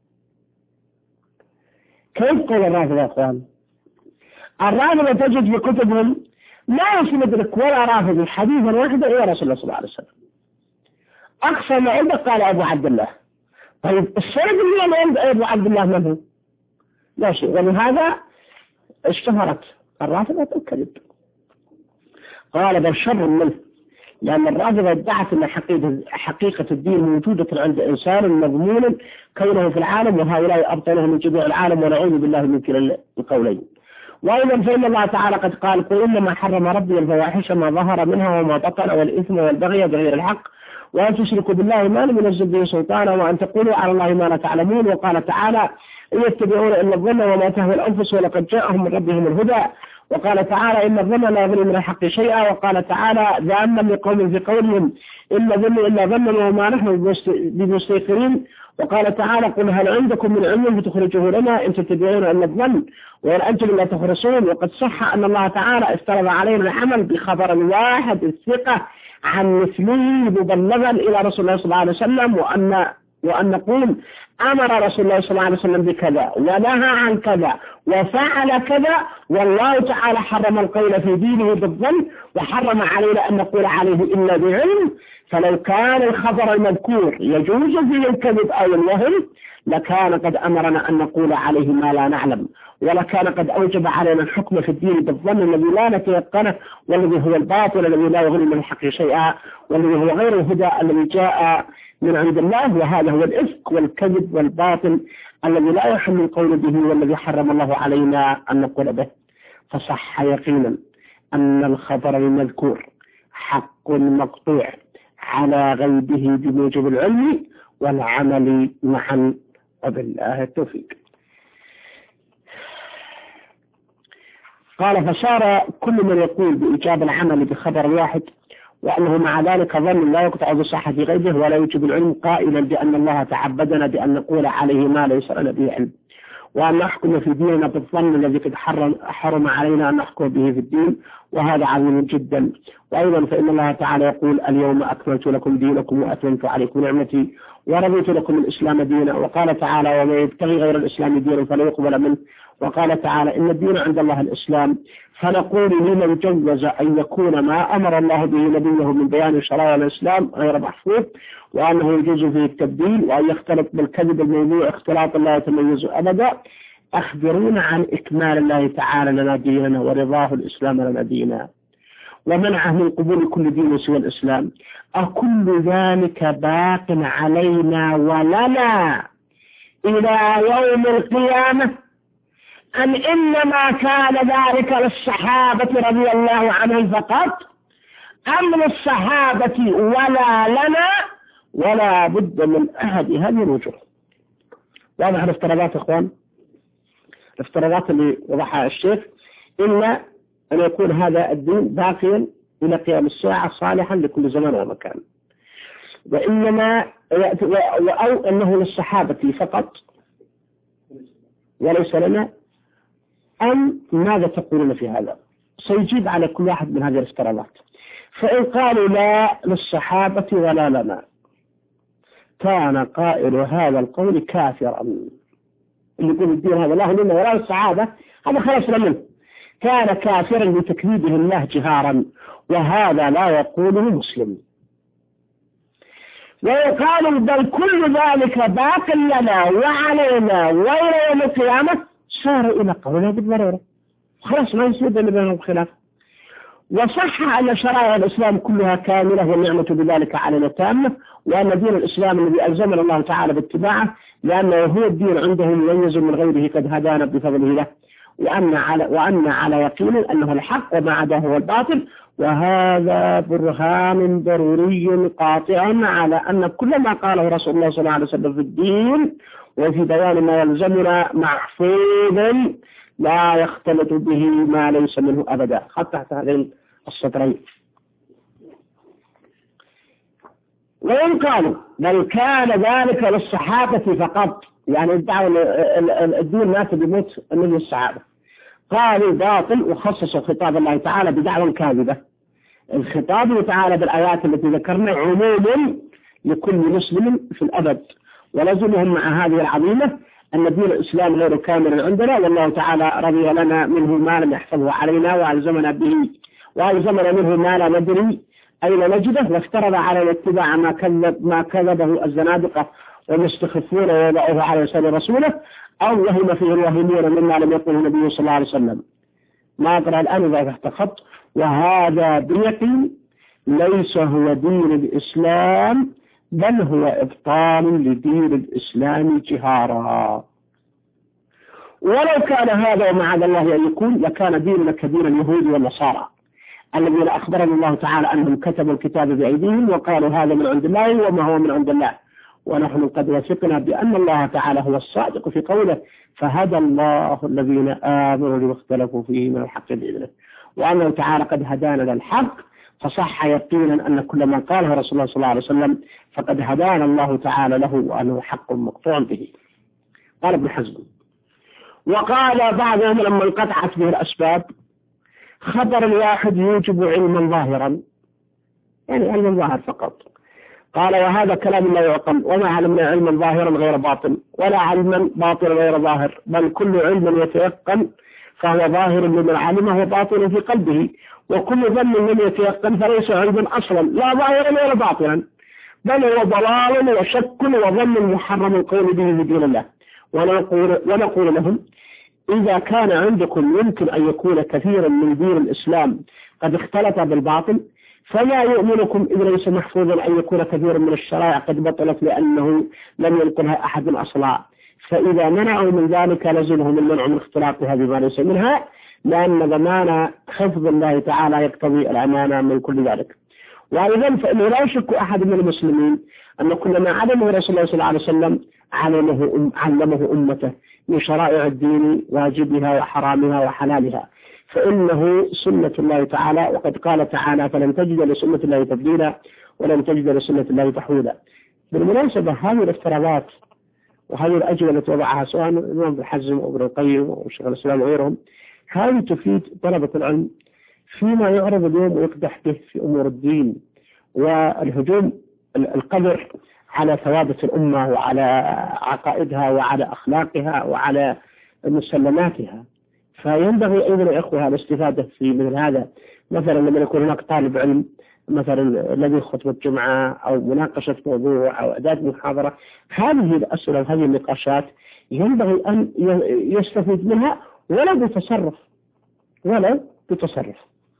كيف قول الرافضة يا أخوان؟ الرافضة تجد في كتبهم لا يسند لك ولا رافض حديثا واحدا إلى رسول الله صلى الله عليه وسلم. أقصى ما عندك قال أبو عبد الله. طيب السند اللي عند أبو عبد الله من هو؟ لا شيء. ولهذا اشتهرت الرافضة الكذب. قال بل شر منه، لأن الرافضة ادعت أن حقيقة الدين موجودة عند إنسان مضمون كونه في العالم، وهؤلاء أبطلهم من جميع العالم ونعوذ بالله من كلا القولين. وأيضا فإن الله تعالى قد قال قل إنما حرم ربي الفواحش ما ظهر منها وما بطن والإثم والبغي بغير الحق وأن تشركوا بالله ما لم ينزل به سلطانا وأن تقولوا على الله ما لا تعلمون. وقال تعالى إن يتبعون إلا الظن وما تهوى الأنفس ولقد جاءهم من ربهم الهدى. وقال تعالى إن الظن لا يغني من الحق شيئا. وقال تعالى ذاما لقوم في قولهم إن ظن إلا ظن وما نحن بمستيقنين. وقال تعالى قل هل عندكم من علم فتخرجوه لنا إن تتبعون إلا الظن وإن أنتم لا تخرصون. وقد صح أن الله تعالى افترض علينا العمل بخبر واحد الثقة عن مثله مبلغا إلى رسول الله صلى الله عليه وسلم، وأن وأن نقول أمر رسول الله صلى الله عليه وسلم بكذا ونهى عن كذا وفعل كذا، والله تعالى حرم القول في دينه بالظن وحرم علينا أن نقول عليه إلا بعلم. فلو كان الخبر المذكور يجوز فيه الكذب أو الوهم لكان قد أمرنا أن نقول عليه ما لا نعلم، ولكان قد أوجب علينا الحكم في الدين بالظن الذي لا نتيقنه والذي هو الباطل الذي لا يغني من الحق شيئا والذي هو غير الهدى الذي جاء من عند الله. وهذا هو الإفك والكذب والباطل الذي لا يحل القول به والذي حرم الله علينا أن نقول به. فصح يقينا أن الخبر المذكور حق مقطوع على غيبه بموجب العلم والعمل معا، وبالله التوفيق. قال فصار كل من يقول بإيجاب العمل بخبر واحد وأنه مع ذلك ظن لا يقطع بصحة غيبه ولا يوجب العلم، قائلا بأن الله تعبدنا بأن نقول عليه ما ليس لنا به علم، وأن نحكم في ديننا بالظن الذي قد حرم, حرم علينا أن نحكم به في الدين، وهذا عظيم جدا. وأيضا فإن الله تعالى يقول اليوم أكملت لكم دينكم وأتممت عليكم نعمتي ورضيت لكم الإسلام دينا. وقال تعالى ومن يبتغي غير الإسلام دينا فلا يقبل منه. وقال تعالى إن الدين عند الله الإسلام. فنقول لمن جوز أن يكون ما أمر الله به نبيه من بيان شرائع الإسلام غير محفوظ، وأنه يجوز فيه التبديل، وأن يختلط بالكذب الموضوع اختلاطا لا يتميز أبدا. أخبرونا عن إكمال الله تعالى لنا ديننا ورضاه الإسلام لنا دينا ومنعه من قبول كل دين سوى الإسلام. أكل ذلك باق علينا ولنا إلى يوم القيامة أم إنما كان ذلك للصحابة رضي الله عنهم فقط أم للصحابة ولا لنا؟ ولا بد من أحد هذه الوجوه. واضح الافتراضات إخوان، الافتراضات اللي وضحها الشيخ، إلا أن يكون هذا الدين باقيا إلى قيام الساعة صالحا لكل زمان ومكان، وإنما أو أنه للصحابة فقط وليس لنا، أم ماذا تقولون في هذا؟ سيجيب على كل واحد من هذه الافتراضات. فإن قالوا لا للصحابة ولا لنا كان قائل هذا القول كافرا. اللي يقول الدين هذا لا لنا ولا للصحابة هذا خلاص منه، كان كافرا بتكذيبه الله جهارا، وهذا لا يقوله مسلم. ويقال بل كل ذلك باق لنا وعلينا وإلى يوم القيامة، صار إلى قولنا بالضرورة خلاص ما يسود اللي بينهم خلاف. وصح أن شرائع الإسلام كلها كاملة والنعمة بذلك علينا تامة، وأن دين الإسلام الذي ألزمنا الله تعالى باتباعه لأنه هو الدين عنده مميز من غيره قد هدانا بفضله له، وأن على, وأن على يقين أنه الحق وما عداه هو الباطل. وهذا برهان ضروري قاطع على أن كل ما قاله رسول الله صلى الله عليه وسلم في الدين وفي بيان ما يلزمنا محفوظ لا يختلط به ما ليس منه أبدا. خط تحت هذين السطرين. وإن قالوا بل كان ذلك للصحابة فقط، يعني ادعوا الدين مات بموت من الصحابة، قالوا باطل وخصصوا خطاب الله تعالى بدعوى كاذبة. الخطاب تعالى بالآيات التي ذكرنا عموم لكل مسلم في الأبد، ولزمهم مع هذه العظيمة أن دين الإسلام غير كامل عندنا، والله تعالى رضي لنا منه ما لم يحفظه علينا وألزمنا به وألزمنا منه ما لا ندري أين نجده، وافترض علينا اتباع ما كذب ما كذبه الزنادقة والمستخفون ويضعوه على لسان رسوله، أو وهم فيه الوهمون مما لم يقله النبي صلى الله عليه وسلم. ما أقرأ الآن إذا تحت خط. وهذا بيقين ليس هو دين الإسلام بل هو إبطال لدين الإسلام جهارا. ولو كان هذا ومعاذ الله أن يكون لكان ديننا كدين اليهود والنصارى الذين أخبرنا الله تعالى أنهم كتبوا الكتاب بأيديهم وقالوا هذا من عند الله وما هو من عند الله، ونحن قد وثقنا بأن الله تعالى هو الصادق في قوله فهدى الله الذين آمنوا لما اختلفوا فيه من الحق بإذنه، وأنه تعالى قد هدانا للحق، فصح يقينا أن كل من قاله رسول الله صلى الله عليه وسلم فقد هدانا الله تعالى له وأنه حق مقطوع به. قال ابن حزم. وقال بعضهم لما انقطعت به الأسباب خبر الواحد يوجب علما ظاهرا، يعني علم ظاهر فقط. قال وهذا كلام لا يعقل، وما علمنا علما ظاهرا غير باطن ولا علما باطنا غير ظاهر، بل كل علم يتيقن فهو ظاهر لمن علمه وباطن في قلبه، وكل ظن لم يتيقن فليس علما أصلا لا ظاهرا ولا باطنا، بل هو ضلال وشك وظن محرم القول به في دين الله. ونقول, ونقول لهم إذا كان عندكم يمكن أن يكون كثيرا من دين الإسلام قد اختلط بالباطل، فلا يؤمنكم إذ ليس محفوظا أن يكون كثيرا من الشرائع قد بطلت لأنه لم ينقلها أحد أصلا، فإذا منعوا من ذلك لزمهم المنع من اختلاطها بما ليس منها، لأن ضمان حفظ الله تعالى يقتضي الأمانة من كل ذلك. وأيضا فإنه لا يشك أحد من المسلمين أن كل ما علمه رسول الله صلى الله عليه وسلم علمه, علمه أمته من شرائع الدين واجبها وحرامها وحلالها، فإنه سنة الله تعالى، وقد قال تعالى فلن تجد لسنة الله تبديلا ولن تجد لسنة الله تحويلا. بالمناسبة هذه الافتراضات وهذه الأجوبة التي وضعها سواء ابن ابن حزم أو ابن القيم أو شيخ الإسلام وغيرهم، هذه تفيد طلبة العلم فيما يعرض اليوم ويقدح به في أمور الدين والهجوم القذر على ثوابت الأمة وعلى عقائدها وعلى أخلاقها وعلى مسلماتها. فينبغي أيضا يا إخوة الاستفادة في مثل هذا. مثلا لما يكون هناك طالب علم مثلا الذي خطبة جمعة أو مناقشة موضوع أو إعداد محاضرة، هذه الأسئلة وهذه النقاشات ينبغي أن يستفيد منها ولا بتصرف ولا بتصرف.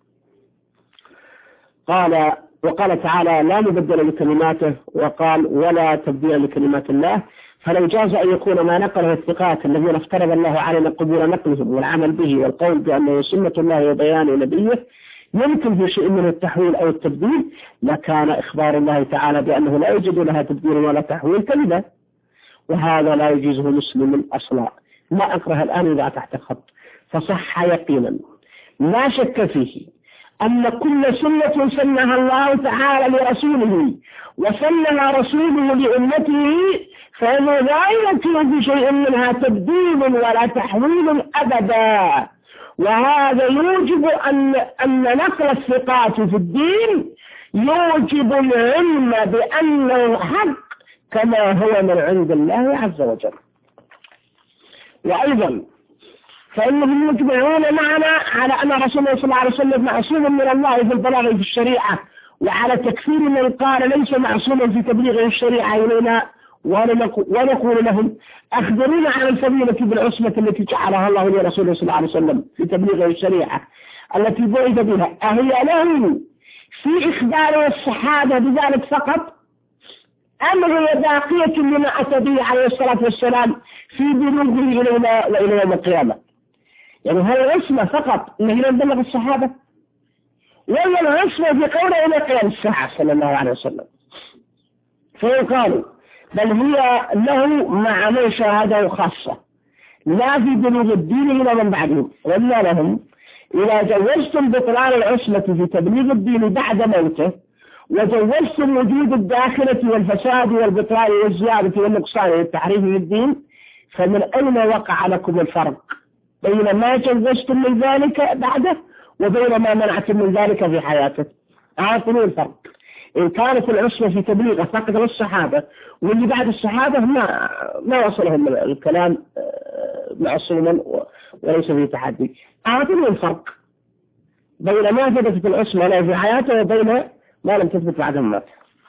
قال وقال تعالى لا مبدل لكلماته، وقال ولا تبديل لكلمات الله. فلو جاز أن يكون ما نقله الثقات الذين افترض الله علينا قبول نقلهم والعمل به والقول بأنه سنة الله وبيان نبيه يمكن في شيء من التحويل أو التبديل، لكان إخبار الله تعالى بأنه لا يوجد لها تبديل ولا تحويل كذبا، وهذا لا يجيزه مسلم أصلا. لا أكره الآن إذا تحت خط، فصح يقينا لا شك فيه أن كل سنة سنها الله تعالى لرسوله وسنها رسوله لأمته فإنه لا يمكن في شيء منها تبديل ولا تحويل أبدا. وهذا يوجب أن أن نقل الثقات في الدين يوجب العلم بأنه حق كما هو من عند الله عز وجل. وأيضا فإنهم مجمعون معنا على أن رسول الله صلى الله عليه وسلم معصوم من الله في البلاغ في الشريعة، وعلى تكفير من قال ليس معصوما في تبليغ الشريعة إلينا، ونقول لهم أخبرونا عن الفضيلة بالعصمة التي جعلها الله لرسوله صلى الله عليه وسلم في تبليغ الشريعة التي بعث بها، أهي له في إخبار الصحابة بذلك فقط أم هي باقية لما أتى به عليه الصلاة والسلام في بلوغه إلينا وإلى يوم القيامة؟ يعني هل العصمة فقط أنه يبلغ الصحابة، ولا العصمة في قوله إلى قيام الساعة صلى الله عليه وسلم؟ فيقالوا بل هي له مع من شاهده خاصة لا في بلوغ الدين إلى من بعدهم. وإلا لهم إذا جوزتم بطلان العصمة في تبليغ الدين بعد موته وجوزتم وجود الداخلة والفساد والبطلان والزيادة والنقصان والتحريف للدين، فمن أين وقع لكم الفرق بين ما جوزتم من ذلك بعده وبين ما منعتم من ذلك في حياته؟ أعطنوا الفرق. إن كانت العصمة في تبليغه فقط للصحابة واللي بعد الصحابة ما ما وصلهم الكلام معصوما وليس فيه تحدي، أعطنوا الفرق بين ما ثبتت العصمة له في حياته وبين ما لم تثبت بعد الموت.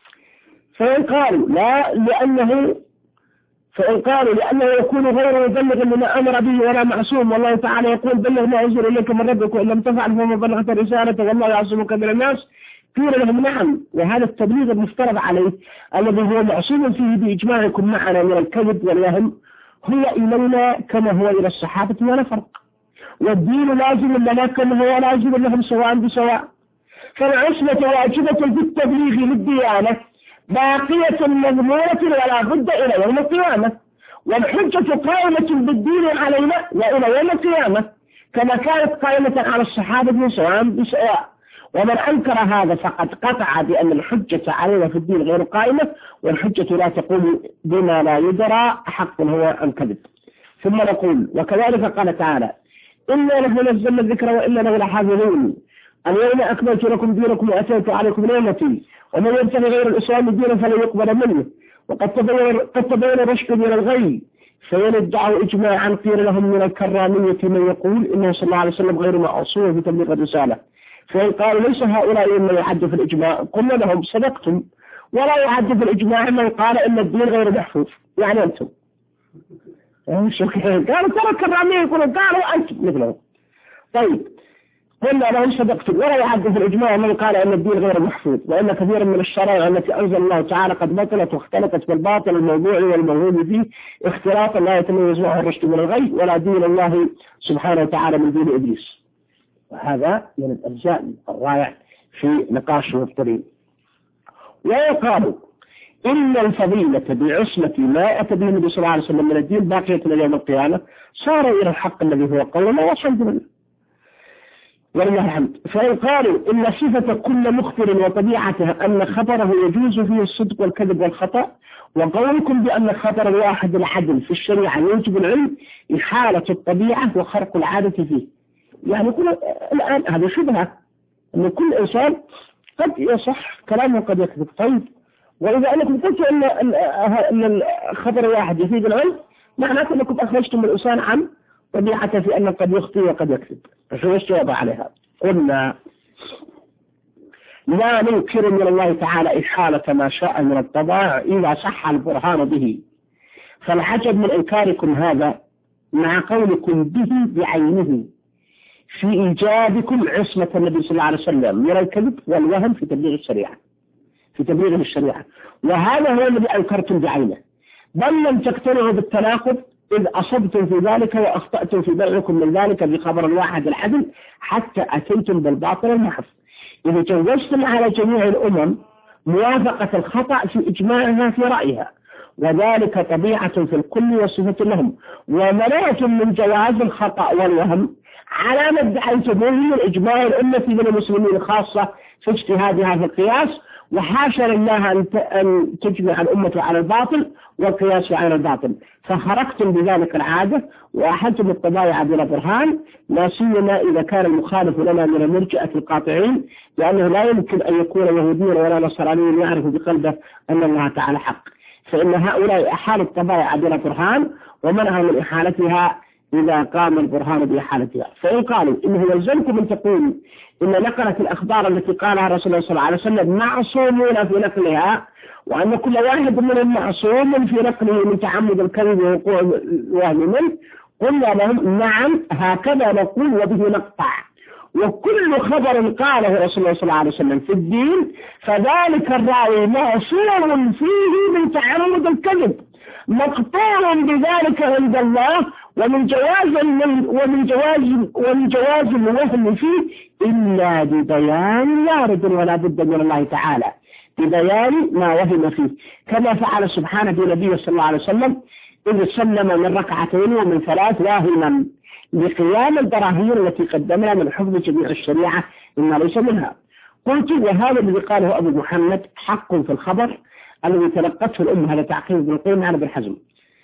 فإن قالوا لا لأنه فإن قالوا لأنه يكون غير مبلغ لما أمر به ولا معصوم، والله تعالى يقول بلغ ما أنزل إليك من ربك وإن لم تفعل فما بلغت رسالته والله يعصمك من الناس. قيل لهم نعم، وهذا التبليغ المفترض عليه الذي هو معصوم فيه بإجماعكم معنا من الكذب والوهم هو إلينا كما هو إلى الصحابة ولا فرق، والدين لازم لنا كما هو لازم لهم سواء بسواء. فالعصمة واجبة في التبليغ للديانة باقية مضمونة ولا بد إلى يوم القيامة، والحجة قائمة بالدين علينا وإلى يوم القيامة كما كانت قائمة على الصحابة سواء بسواء. ومن أنكر هذا فقد قطع بأن الحجة علينا في الدين غير قائمة، والحجة لا تقوم بما لا يدرى حق هو أم كذب. ثم نقول وكذلك قال تعالى إنا نحن نزلنا الذكر وإنا له لحافظون اليوم أكملت لكم دينكم وأتيت عليكم نعمتي ومن يبتغي غير الإسلام دينا فلن يقبل منه وقد تبين قد تبين الرشد من الغي. فإن ادعوا إجماعا قيل لهم من الكرامية من يقول إنه صلى الله عليه وسلم غير معصوم في تبليغ الرسالة. فإن قالوا ليس هؤلاء من يعد في الإجماع قلنا لهم صدقتم، ولا يعد في الإجماع من قال إن الدين غير محفوظ، يعني أنتم قالوا ترى الكرامية يقولون قالوا أنتم مثلهم. طيب قلنا لهم صدقتم ولا يعد في الإجماع من قال إن الدين غير محفوظ، وإن كثيرا من الشرائع التي أنزل الله تعالى قد بطلت واختلطت بالباطل الموضوعي والموهوم فيه اختلاطا لا يتميز معه الرشد من الغي ولا دين الله سبحانه وتعالى من دين إبليس. وهذا من الأجزاء الرائع في نقاشه الطريق. ويقال إن الفضيلة بعصمة ما أتى به النبي صلى الله عليه وسلم من الدين باقية إلى يوم القيامة، صار إلى الحق الذي هو قولنا والحمد لله ولله الحمد. فإن قالوا إن صفة كل مخبر وطبيعته أن خبره يجوز فيه الصدق والكذب والخطأ، وقولكم بأن خبر الواحد العدل في الشريعة يوجب العلم إحالة الطبيعة وخرق العادة فيه. يعني كل الآن هذا شبهة أن كل إنسان قد يصح كلامه قد يكذب. طيب وإذا أنكم قلتوا أن أن الخبر الواحد يفيد العلم، معناته أنكم أخرجتم الإنسان عن طبيعته في أنه قد يخطئ وقد يكذب. فشو الجواب عليها؟ قلنا لا ننكر من الله تعالى إحالة ما شاء من الطبائع إذا صح البرهان به، فالعجب من إنكاركم هذا مع قولكم به بعينه في إيجابكم عصمة النبي صلى الله عليه وسلم من الكذب والوهم في تبليغ الشريعة في تبليغ الشريعة وهذا هو الذي أنكرتم بعينه، بل لم تقتنعوا بالتناقض إذ أصبتم في ذلك وأخطأتم في بيعكم من ذلك بخبر الواحد العدل حتى أتيتم بالباطل المحض، إذا جوزتم على جميع الأمم موافقة الخطأ في إجماعها في رأيها، وذلك طبيعة في الكل وصفة لهم، ومنعتم من جواز الخطأ والوهم على ما ادعيتموه من إجماع الأمة من المسلمين خاصة في اجتهادها في القياس، وحاشا لله أن تجمع الأمة على الباطل والقياس على الباطل، فخرقتم بذلك العادة وأحلتم الطبائع بلا برهان، لا سيما إذا كان المخالف لنا من المرجئة القاطعين، لأنه لا يمكن أن يكون يهوديا ولا نصرانيا يعرف بقلبه أن الله تعالى حق، فإن هؤلاء أحالوا الطبائع بلا برهان ومنعوا من إحالتها إذا قام البرهان بإحالتها. فإن قالوا إنه يلزمكم أن تقولوا إن نقلة الأخبار التي قالها رسول الله صلى الله عليه وسلم معصومون في نقلها، وأن كل واحد منهم معصوم في نقله من تعمد الكذب ووقوع الوهم منه، قلنا لهم نعم هكذا نقول وبه نقطع، وكل خبر قاله رسول الله صلى الله عليه وسلم في الدين فذلك الراوي معصوم فيه من تعمد الكذب مقطوع بذلك عند الله، ومن جواز ومن جواز ومن جواز الوهم فيه إلا ببيان وارد ولا بد من الله تعالى ببيان ما وهم فيه، كما فعل سبحانه بنبيه صلى الله عليه وسلم إذ سلم من ركعتين ومن ثلاث واهما لقيام البراهين التي قدمنا من حفظ جميع الشريعة إما ليس منها. قلت وهذا الذي قاله أبو محمد حق في الخبر الذي تلقته الأمة، هذا تعقيب ابن القيم على ابن حزم.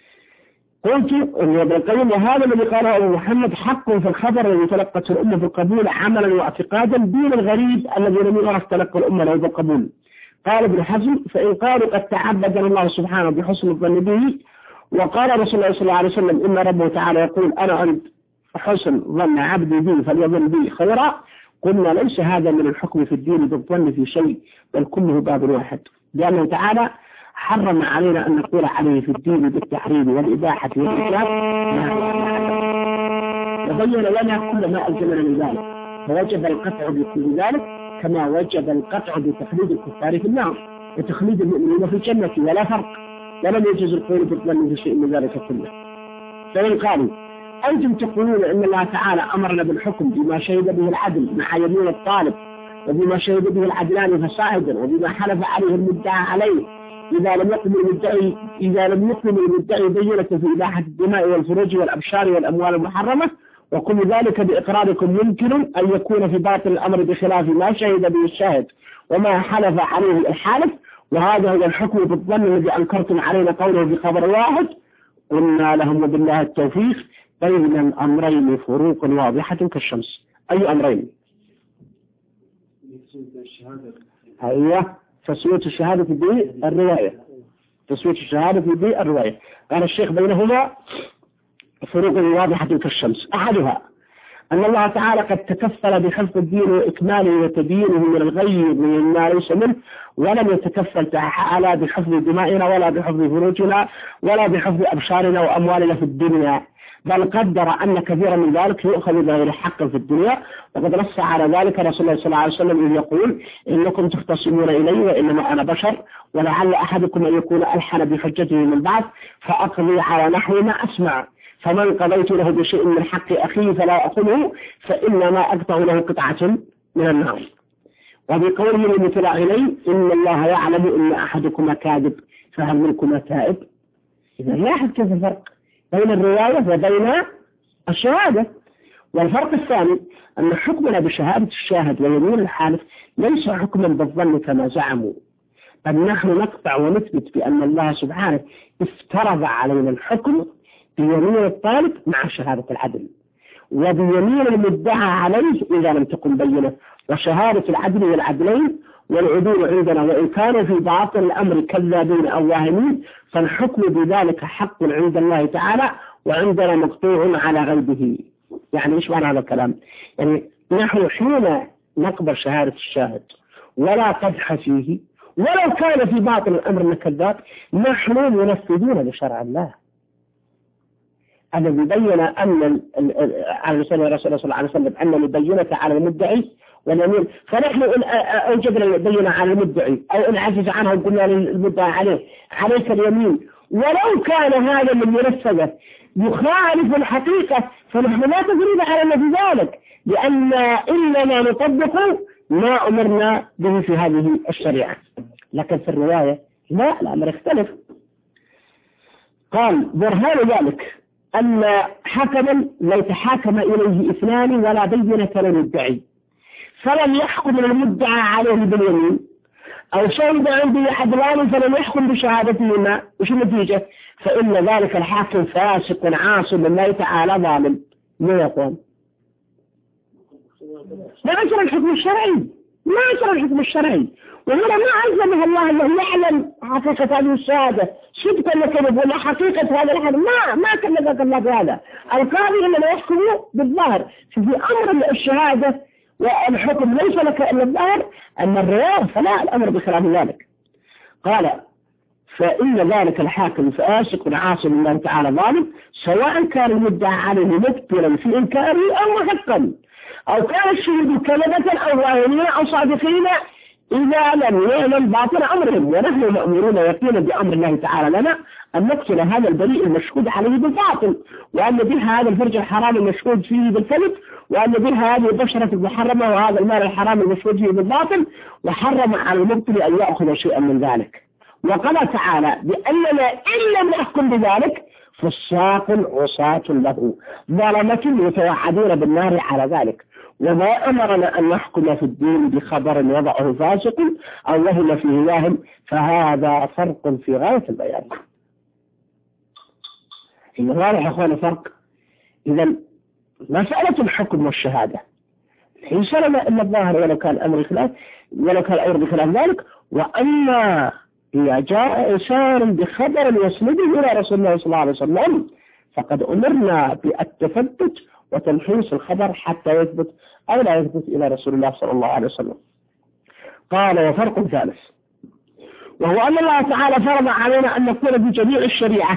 قلت أن ابن القيم وهذا الذي قاله أبو محمد حق في الخبر الذي تلقته الأمة بالقبول عملا واعتقادا دون الغريب الذي لم يعرف تلقى الأمة له بالقبول. قال ابن حزم فإن قالوا قد تعبدنا الله سبحانه بحسن الظن به، وقال رسول الله صلى الله عليه وسلم إن ربه تعالى يقول أنا عند حسن ظن عبدي بي فليظن بي خيرا، قلنا ليس هذا من الحكم في الدين بالظن في شيء بل كله باب واحد، لأنه تعالى حرم علينا أن نقول عليه في الدين بالتحريم والإباحة والإسلام وبين لنا كل ما ألزمنا من ذلك، فوجب القطع بكل ذلك كما وجب القطع بتخليد الكفار في النار وتخليد المؤمنين في الجنة ولا فرق، ولم يجوز القول بالظن في شيء من ذلك كله. فإن قالوا أنتم تقولون إن الله تعالى أمرنا بالحكم بما شهد به العدل مع يمين الطالب، وبما شهد به العدلان فصاعدا، وبما حلف عليه المدعى عليه إذا لم يقم المدعي إذا لم يقم المدعي بينة في إباحة الدماء والفروج والأبشار والأموال المحرمة، وكل ذلك بإقراركم يمكن أن يكون في باطل الأمر بخلاف ما شهد به الشاهد وما حلف عليه الحالف، وهذا هو الحكم بالظن الذي أنكرتم علينا قوله في خبر واحد. قلنا لهم وبالله التوفيق بين الأمرين فروق واضحة كالشمس. أي أمرين؟ أيوة تسوية الشهادة بالرواية تسوية الشهادة بالرواية. قال الشيخ بينهما فروق واضحة كالشمس. أحدها أن الله تعالى قد تكفل بحفظ الدين وإكماله وتبيينه من الغي ومما ليس منه، ولم يتكفل تعالى بحفظ دمائنا ولا بحفظ فروجنا ولا بحفظ أبشارنا وأموالنا في الدنيا، بل قدر أن كثيرا من ذلك يؤخذ بغير حق في الدنيا، وقد نص على ذلك رسول الله صلى الله عليه وسلم إذ يقول إنكم تختصمون إلي وإنما أنا بشر ولعل أحدكم أن يكون ألحن بحجته من بعد فأقضي على نحو ما أسمع، فمن قضيت له بشيء من حق أخيه فلا أخذه فإنما أقطع له قطعة من النار. وبقوله للمتلاعنين إن الله يعلم إن أحدكما كاذب فهل منكما تائب. إذا لاحظ كيف الفرق بين الرواية وبين الشهادة. والفرق الثاني أن حكمنا بشهادة الشاهد ويمين الحالف ليس حكما بالظن كما زعموا، بل نحن نقطع ونثبت بأن الله سبحانه افترض علينا الحكم بيمين الطالب مع شهادة العدل، وبيمين المدعى عليه إذا لم تكن بينة، وشهادة العدل والعدلين والعدول عندنا وإن كانوا في باطن الأمر كذابين أو واهمين فالحكم بذلك حق عند الله تعالى وعندنا مقطوع على غيبه. يعني إيش معنى هذا الكلام؟ يعني نحن حين نقبل شهادة الشاهد ولا قدح فيه ولو كان في باطن الأمر من كذاب نحن منفذون لشرع الله الذي بين أن على لسان الرسول صلى الله عليه وسلم أن البينة على المدعي واليمين، فنحن إن أوجبنا البينة على المدعي أو إن عجز عنها وقلنا للمدعي عليه عليك اليمين ولو كان هذا من ينفذه يخالف الحقيقة فنحن لا تدريب على ذلك، لأن إننا نطبق ما أمرنا به في هذه الشريعة. لكن في الرواية لا، الأمر يختلف. قال برهان ذلك أن حكما لو تحاكم إليه اثنان ولا بينة للمدعي فلم يحكم المدعى عليه باليمين أو شهد عنده عدلان فلم يحكم بشهادتهما، وش النتيجة؟ فإن ذلك الحاكم فاسق عاص لله تعالى ظالم. ما يقول؟ ما أجرى الحكم الشرعي، ما أجرى الحكم الشرعي، وهنا ما عزمه الله أنه يعلم حقيقة هذه الشهادة صدقا لكذب ولا حقيقة هذا الحدث، ما ما كلفك الله بهذا. القاضي إنما يحكم بالظاهر في أمر الشهادة والحكم ليس لك إلا الظاهر أن الرواية فلا الأمر بخلاف ذلك. قال فإن ذلك الحاكم فاسق عاصم الله تعالى ظالم سواء كان المدعى عليه مبطلا في إنكاره أو محقا أو كان الشهود كذبة أو واهمين أو صادقين إذا لم يعلم باطن أمرهم، ونحن مأمورون يقينا بأمر الله تعالى لنا أن نقتل هذا البريء المشهود عليه بالباطل، وأن به هذا الفرج الحرام المشهود فيه بالكذب، وأن به هذه البشرة المحرمة وهذا المال الحرام المشهود فيه بالباطل، وحرم على المبطل أن يأخذ شيئا من ذلك. وقال تعالى بأننا إن لم نحكم بذلك فالساق عصاة له ظلمة يتوعدون بالنار على ذلك، وما أمرنا أن نحكم في الدين بخبر وضعه فاسق أو وهم فيه واهم، فهذا فرق في غاية البيان. إنه واضح أخوانا فرق. إذن مسألة الحكم والشهادة ليس لنا إلا الظاهر ولو كان الأمر خلاف ولو كان الأمر بخلاف ذلك، وأما إذا جاء إنسان بخبر يسنده إلى رسول الله صلى الله عليه وسلم فقد أمرنا بالتثبت وتلخيص الخبر حتى يثبت أو لا يثبت إلى رسول الله صلى الله عليه وسلم. قال وفرق ثالث وهو أن الله تعالى فرض علينا أن نقول بجميع الشريعة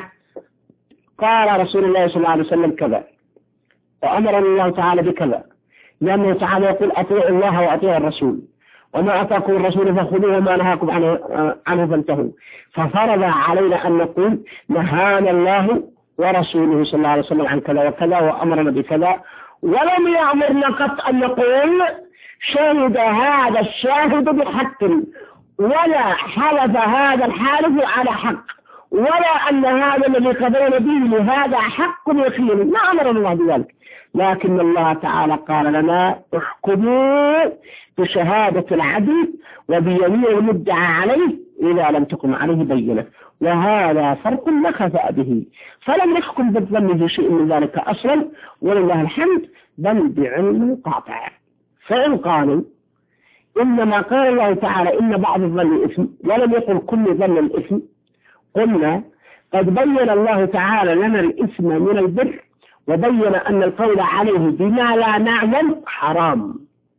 قال رسول الله صلى الله عليه وسلم كذا وأمرنا الله تعالى بكذا، لأنه تعالى يقول أطيعوا الله وأطيعوا الرسول وما أتاكم الرسول فخذوه وما نهاكم عنه, عنه فانتهوا. ففرض علينا أن نقول نهانا الله ورسوله صلى الله عليه وسلم عن كذا وكذا وأمرنا بكذا، ولم يأمرنا قط أن نقول شهد هذا الشاهد بحق ولا حلف هذا الحالف على حق ولا أن هذا الذي قضينا به هذا حق يقين، ما أمر الله بذلك. لكن الله تعالى قال لنا احكموا بشهادة العدل وبيمين المدعى عليه إذا لم تكن عليه بينة، وهذا فرق لا خفاء به، فلم نحكم بالظن في شيء من ذلك أصلا ولله الحمد بل بعلم قاطع. فإن قالوا إنما قال الله تعالى إن بعض الظن إثم ولم يقل كل ظن إثم، قلنا قد بين الله تعالى لنا الإثم من البر وبين أن القول عليه بما لا نعلم حرام،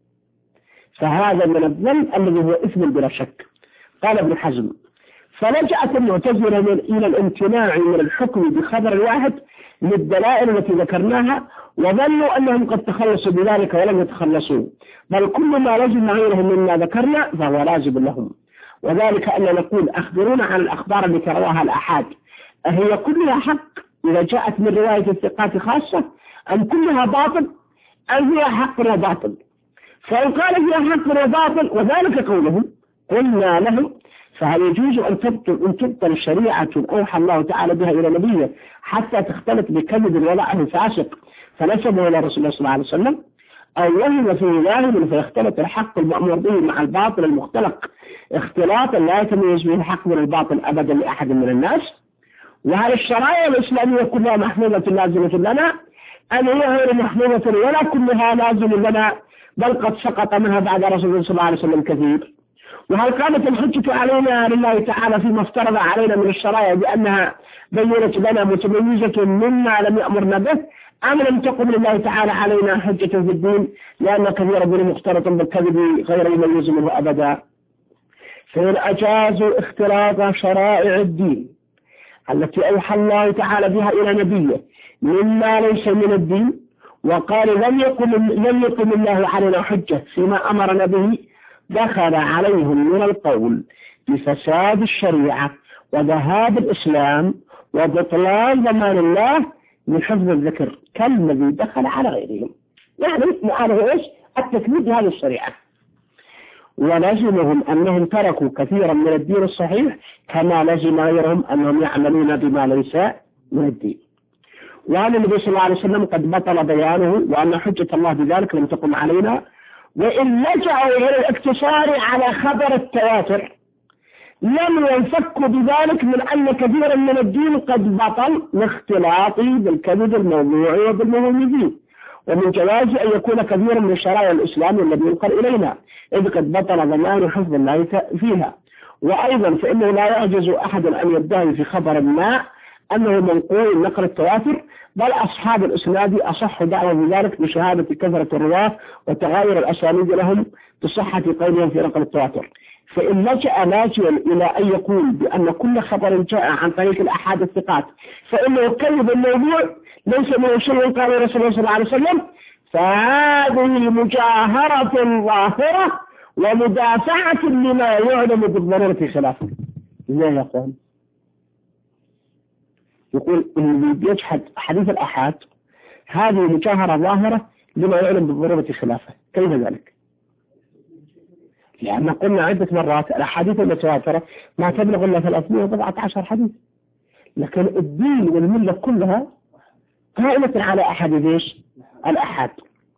فهذا من الظن الذي هو إثم بلا شك. قال ابن حزم فلجأت المعتزلة إلى الامتناع من الحكم بخبر الواحد للدلائل التي ذكرناها، وظنوا أنهم قد تخلصوا بذلك ولم يتخلصوا، بل كل ما لزم غيرهم مما ذكرنا فهو لازم لهم، وذلك أن نقول أخبرونا عن الأخبار التي رواها الأحاد أهي كلها حق إذا جاءت من رواية الثقات خاصة أم كلها باطل أم هي حق وباطل؟ فإن قال هي حق وباطل وذلك قولهم قلنا لهم فهل يجوز أن تبطل أن تبطل شريعة أوحى الله تعالى بها إلى نبيه حتى تختلط بكذب ولعنه فاسق فنسبه إلى رسول الله صلى الله عليه وسلم، أو وهم في ظاهر فيختلط الحق المأمور به مع الباطل المختلق اختلاطا لا يتميز به الحق من الباطل أبدا لأحد من الناس؟ وهل الشرائع الإسلامية كلها محفوظة لازمة لنا أم هي غير محفوظة ولا كلها لازم لنا بل قد سقط منها بعد رسول الله صلى الله عليه وسلم كثير؟ وهل قامت الحجة علينا لله تعالى فيما افترض علينا من الشرائع بأنها بينت لنا متميزة مما لم يأمرنا به، أم لم تقم لله تعالى علينا حجة في الدين لأن كثيرا منهم مختلط بالكذب غير يميز منه أبدا؟ فإن أجازوا اختلاط شرائع الدين التي أوحى الله تعالى بها إلى نبيه مما ليس من الدين وقال لم يقم لم يقم الله علينا حجة فيما أمرنا به، دخل عليهم من القول بفساد الشريعة وذهاب الإسلام وبطلان ضمان الله من حفظ الذكر كالذي دخل على غيرهم. يعني معناه إيش؟ التكذيب بهذه الشريعة. ولزمهم أنهم تركوا كثيرا من الدين الصحيح كما لزم غيرهم أنهم يعملون بما ليس من الدين. وأن النبي صلى الله عليه وسلم قد بطل بيانه وأن حجة الله بذلك لم تقم علينا، وإن لجأوا إلى الاقتصار على خبر التواتر لم ينفكوا بذلك من أن كثيرا من الدين قد بطل لاختلاط بالكذب الموضوعي وبالمميزين، ومن جواز أن يكون كثيرا من شرائع الإسلام الذي ينقل إلينا إذ قد بطل ضمان حفظ الله فيها. وأيضا فإنه لا يعجز أحد أن يدعي في خبر ما أنه منقول نقل التواتر، بل أصحاب الإسناد أصح دعوة بذلك بشهادة كثرة الرواة وتغاير الأسانيد لهم بصحة قولهم في نقل التواتر. فإن لجأ لاجئا إلى أن يقول بأن كل خبر جاء عن طريق الأحاد الثقات فإنه كذب الموضوع ليس من شيء قال رسول الله صلى الله عليه وسلم، فهذه مجاهرة ظاهرة ومدافعة لما يعلم بالضرورة في خلافه. لا يقول يقول اللي يجحد حديث الأحاد هذه مجاهرة ظاهرة لما يعلم بالضرورة خلافه. كيف ذلك؟ لأن قلنا عدة مرات الأحاديث المتواترة ما تبلغ إلا ثلاثمائة وسبعة عشر حديث، لكن الدين والملة كلها قائمة على أحاديث إيش؟ الأحاد.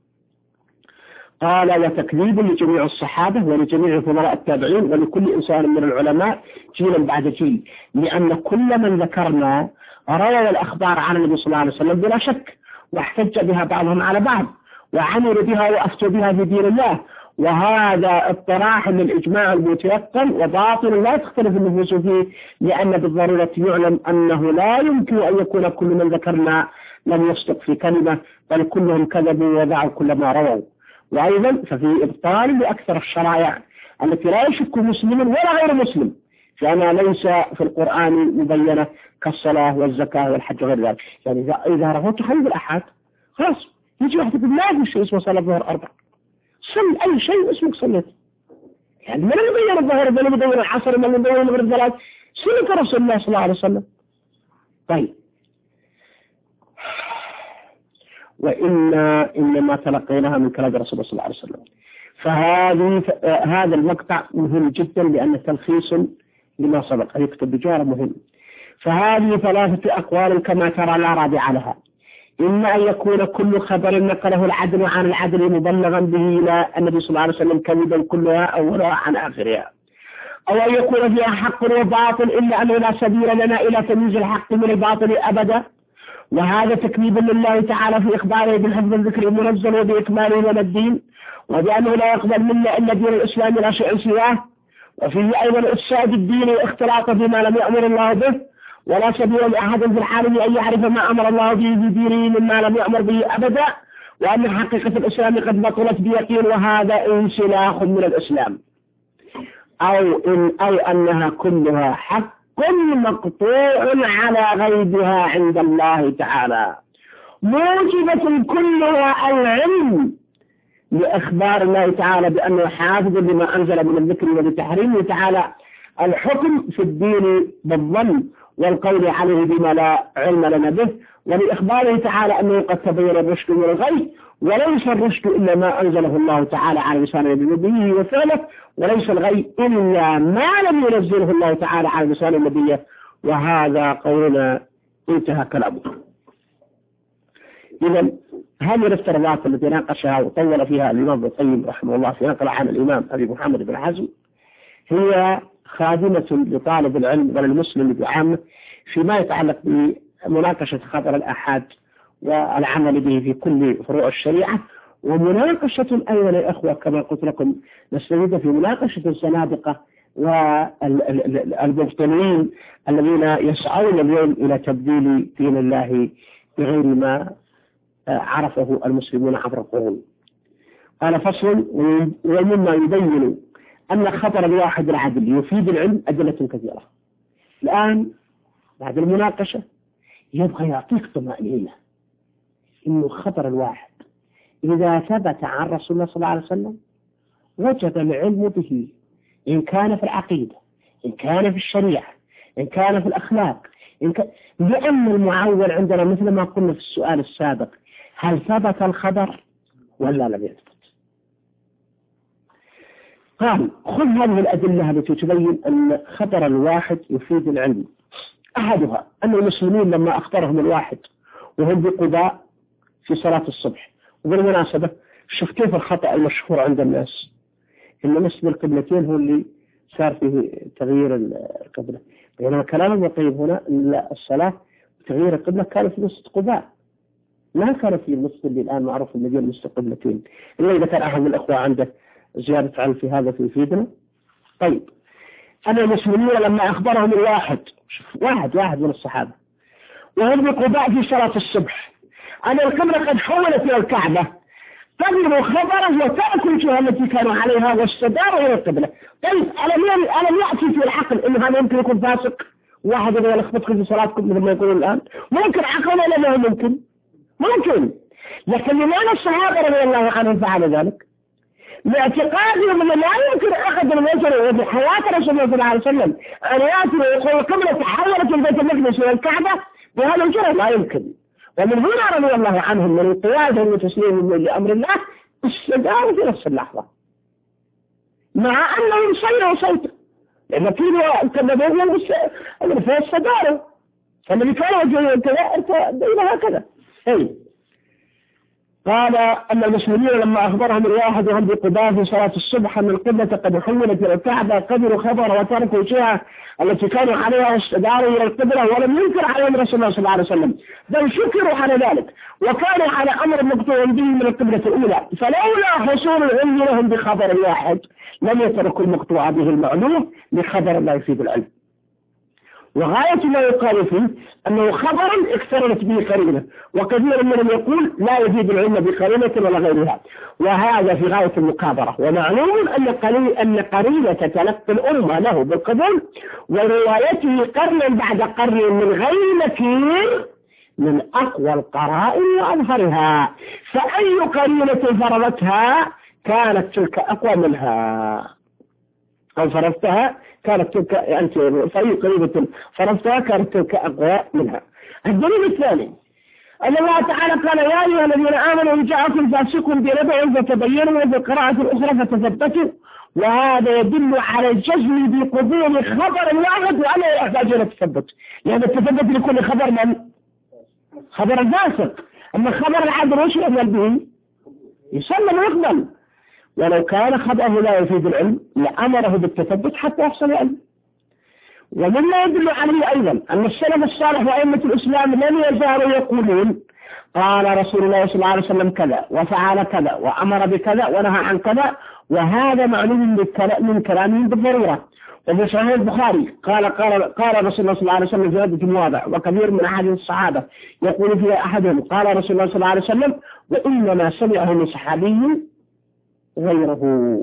قال وتكذيب لجميع الصحابة ولجميع فضلاء التابعين ولكل إنسان من العلماء جيلا بعد جيل، لأن كل من ذكرنا روى الأخبار عن النبي صلى الله عليه وسلم بلا شك واحتج بها بعضهم على بعض وعملوا بها وأفتوا بها في دين الله، وهذا اطراح للإجماع المتيقن وباطل لا تختلف النفوس فيه، لأن بالضرورة يعلم أنه لا يمكن أن يكون كل من ذكرنا لم يصدق في كلمة، بل كلهم كذبوا وضعوا كل ما رووا. وأيضا ففي إبطال لأكثر الشرائع التي لا يشك مسلم ولا غير مسلم فأنا ليس في القرآن مبينة كالصلاة والزكاة والحج وغير ذلك. يعني إذا رفضت حديث الأحاد خلاص يجي واحد يقول ما في شيء اسمه صلاة الظهر أربع، صل أي شيء اسمك صليت. يعني من اللي بين الظهر من اللي بين العصر من اللي بين المغرب الثلاث سنة رسول الله صلى الله عليه وسلم. طيب وإنا إنما تلقيناها من كلام رسول الله صلى الله عليه وسلم. فهذه هذا المقطع مهم جدا لأن تلخيص لما سبق يكتب بجوار مهم. فهذه ثلاثة أقوال كما ترى لا رابع لها، إما أن يكون كل خبر نقله العدل عن العدل مبلغا به إلى النبي صلى الله عليه وسلم كذبا كلها أولها عن آخرها، أو أن يكون فيها حق وباطل إلا أنه لا سبيل لنا إلى تمييز الحق من الباطل أبدا، وهذا تكذيب لله تعالى في إخباره بالحفظ الذكر المنزل وبإكماله من الدين، وبأنه لا يقبل منا إلا دين الإسلام لا شيء سواه، وفيه أيضا إفساد الدين واختلاط بما لم يأمر الله به، ولا سبيل لأحد في العالم أن يعرف ما أمر الله به في دينه مما لم يأمر به أبدا، وأن حقيقة الإسلام قد بطلت بيقين وهذا انسلاخ من الإسلام، أو إن أو أنها كلها حق مقطوع على غيبها عند الله تعالى موجبة كلها العلم لإخبار الله تعالى بأنه حافظ لما أنزل من الذكر وبتحريمه تعالى الحكم في الدين بالظن والقول عليه بما لا علم لنا به، ولإخباره تعالى أنه قد تبين الرشد من الغي، وليس الرشد إلا ما أنزله الله تعالى على لسان نبيه وفعله، وليس الغي إلا ما لم ينزله الله تعالى على لسان نبيه، وهذا قولنا انتهى كلامه. إذن هذه الافتراضات التي ناقشها وطول فيها الإمام ابن القيم رحمه الله في نقل عن الإمام أبي محمد بن حزم هي خادمة لطالب العلم وللمسلم بعامة فيما يتعلق بمناقشة خطر الآحاد والعمل به في كل فروع الشريعة، ومناقشة أيضا يا أخوة كما قلت لكم نستفيد في مناقشة الزنادقة والمبطلين الذين يسعون اليوم إلى تبديل دين الله بغير ما عرفه المسلمون عبر القرون. قال فصل: ومما يبين أن خطر الواحد العدل يفيد العلم أدلة كثيرة. الآن بعد المناقشة يبغى يعطيك طمأنينة إنه خطر الواحد إذا ثبت عن رسول الله صلى الله عليه وسلم وجب العلم به، إن كان في العقيدة، إن كان في الشريعة، إن كان في الأخلاق، إن كان... لأن المعول عندنا مثل ما قلنا في السؤال السابق، هل ثبت الخبر ولا لم يثبت؟ قال: خذ هذه الأدلة التي تبين أن خطر الواحد يفيد العلم. أحدها أن المسلمين لما أخبرهم الواحد وهم بقباء في صلاة الصبح، وبالمناسبة شوف كيف الخطأ المشهور عند الناس إن مسجد القبلتين هو اللي صار فيه تغيير القبلة، بينما كلام ابن القيم هنا أن الصلاة تغيير القبلة كان في مسجد قباء، ما كان في المسجد اللي الآن معروف المدينة مسجد قبلتين، إلا إذا كان أحد من الأخوة عنده زيادة علم في هذا في يفيدنا. طيب، أنا المسلمين لما أخبرهم الواحد واحد واحد من الصحابة وهم بقباء في صلاة الصبح أن القبلة قد حولت إلى الكعبة، قبلوا خبره وتركوا الجهة التي كانوا عليها واستداروا إلى القبلة. طيب، ألم ألم يأتي في العقل إنه هذا يمكن يكون فاسق؟ واحد يقول لخبطكم في صلاتكم مثل ما يقولون الآن، ممكن عقلا ولا ما هو ممكن؟ ممكن. لكن لماذا الصحابة رضي الله عنهم فعل ذلك؟ لاعتقادهم أنه لا يمكن أحد من يجري بحياة رسول الله صلى الله عليه وسلم أن يأتي ويقول القبلة تحولت من بيت المقدس إلى الكعبة بهذا الجرة، لا يمكن. ومن هنا رضي الله عنهم من انقيادهم وتسليمهم لأمر الله استداروا في نفس اللحظة، مع أنهم صيروا صوتا، لأن كانوا كذبوا في استداروا، فالذي كانوا يجري كذا هكذا. أي قال أن المسلمين لما أخبرهم الواحد وهم بقباء في صلاة الصبح أن القبلة قد حولت إلى الكعبة قبلوا خبر وتركوا الجهة التي كانوا عليها واستداروا إلى القبلة، ولم ينكر عليهم رسول الله صلى الله عليه وسلم، بل شكروا على ذلك وكانوا على أمر مقطوع به من القبلة الأولى، فلولا حصول العلم لهم بخبر واحد لم يتركوا المقطوع به المعلوم لخبر لا يفيد العلم. وغاية ما يقال فيه أنه خبرا اقترنت به قرينة، وكثير منهم يقول لا يفيد العلم بقرينة ولا غيرها، وهذا في غاية المكابرة. ومعلوم أن أن قرينة تلقي الأمة له بالقبول وروايته قرنا بعد قرن من غير نكير من أقوى القرائن وأظهرها، فأي قرينة فرضتها كانت تلك أقوى منها، أو فرضتها كانت تلك أنت فأي قريبة فرضتها كانت تلك أقوى منها. الدليل الثاني أن الله تعالى قال: يا أيها الذين آمنوا إن جاءكم فاسق بنبأ فتبينوا، وفي القراءة الأخرى فتثبتوا، وهذا يدل على الجزم بقبول خبر واحد وألا يحتاج إلى التثبت، لأن التثبت لكل خبر من خبر الفاسق، أما خبر العادل وش يقبل به؟ يسلم ويقبل. ولو كان خبره لا يفيد العلم لأمره بالتثبت حتى يحصل العلم. ومما يدل عليه أيضا أن السلف الصالح وأئمة الإسلام لم يزالوا يقولون قال رسول الله صلى الله عليه وسلم كذا وفعل كذا وأمر بكذا ونهى عن كذا، وهذا معلوم من كلامهم بالضرورة. وفي صحيح البخاري قال قال قال رسول الله صلى الله عليه وسلم في عدة مواضع، وكثير من أحاديث الصحابة يقول فيها أحدهم قال رسول الله صلى الله عليه وسلم، وإنما سمعه من صحابي غيره.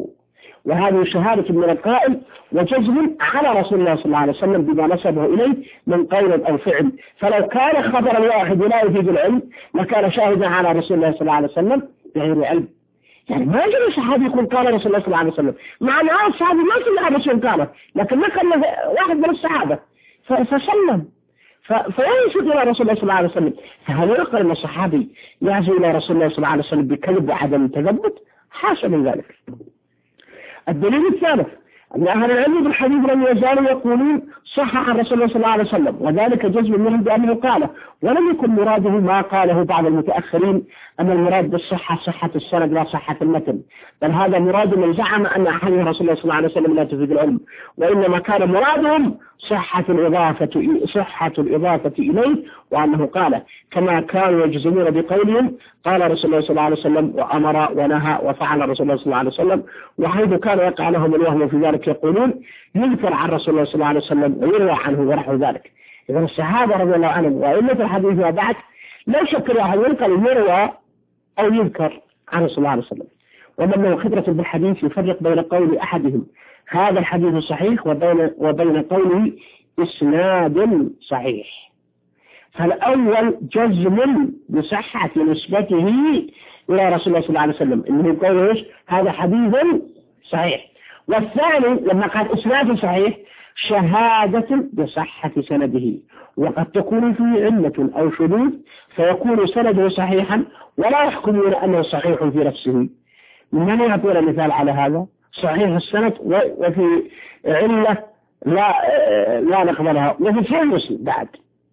وهذه شهادة من القائل وجزم على رسول الله صلى الله عليه وسلم بما نسبه إليه من قول أو فعل، فلو كان خبر الواحد لا يفيد العلم لكان شاهدا على رسول الله صلى الله عليه وسلم بغير علم. يعني ما يجب الصحابي يقول قال رسول الله صلى الله عليه وسلم، مع أن الصحابي ما سمع رسول قاله، لكن ما كان واحد من الصحابة فسلم فينسب إلى رسول الله صلى الله عليه وسلم. فهل يقال أن الصحابي يعزو إلى رسول الله صلى الله عليه وسلم بكذب وعدم تثبت؟ حاشا من ذلك. الدليل الثالث أن أهل العلم بالحديث لم يزالوا يقولون صح عن رسول الله صلى الله عليه وسلم، وذلك جزم منهم بأنه قاله، ولم يكن مراده ما قاله بعض المتأخرين أن المراد بالصحة صحة السند لا صحة المتن، بل هذا مراد من زعم أن أحاديث رسول الله صلى الله عليه وسلم لا تفيد العلم، وإنما كان مرادهم صحة الإضافة صحة الإضافة إليه وأنه قال، كما كانوا يجزمون بقولهم قال رسول الله صلى الله عليه وسلم وأمر ونهى وفعل رسول الله صلى الله عليه وسلم، وحيث كان يقع لهم الوهم في ذلك يقولون يذكر عن رسول الله صلى الله عليه وسلم ويروى عنه ونحو ذلك. إذا الصحابة رضي الله عنهم وإلا الحديث وبعد لا شك أن ينقل يروى أو يذكر عن رسول الله عليه وسلم. ومن له خبرة بالحديث يفرق بين قول أحدهم هذا الحديث صحيح وبين وبين قوله إسناد صحيح. فالأول جزم بصحة نسبته إلى رسول الله صلى الله عليه وسلم إنه يقول إيش هذا حديث صحيح، والثاني لما قال إسناد صحيح شهادة بصحة سنده، وقد تكون فيه علة أو شذوذ فيكون سنده صحيحا ولا يحكمون أنه صحيح في نفسه. من يعطينا مثال على هذا؟ صحيح السند وفي علة لا لا نقبلها، وفي صحيح مسلم بعد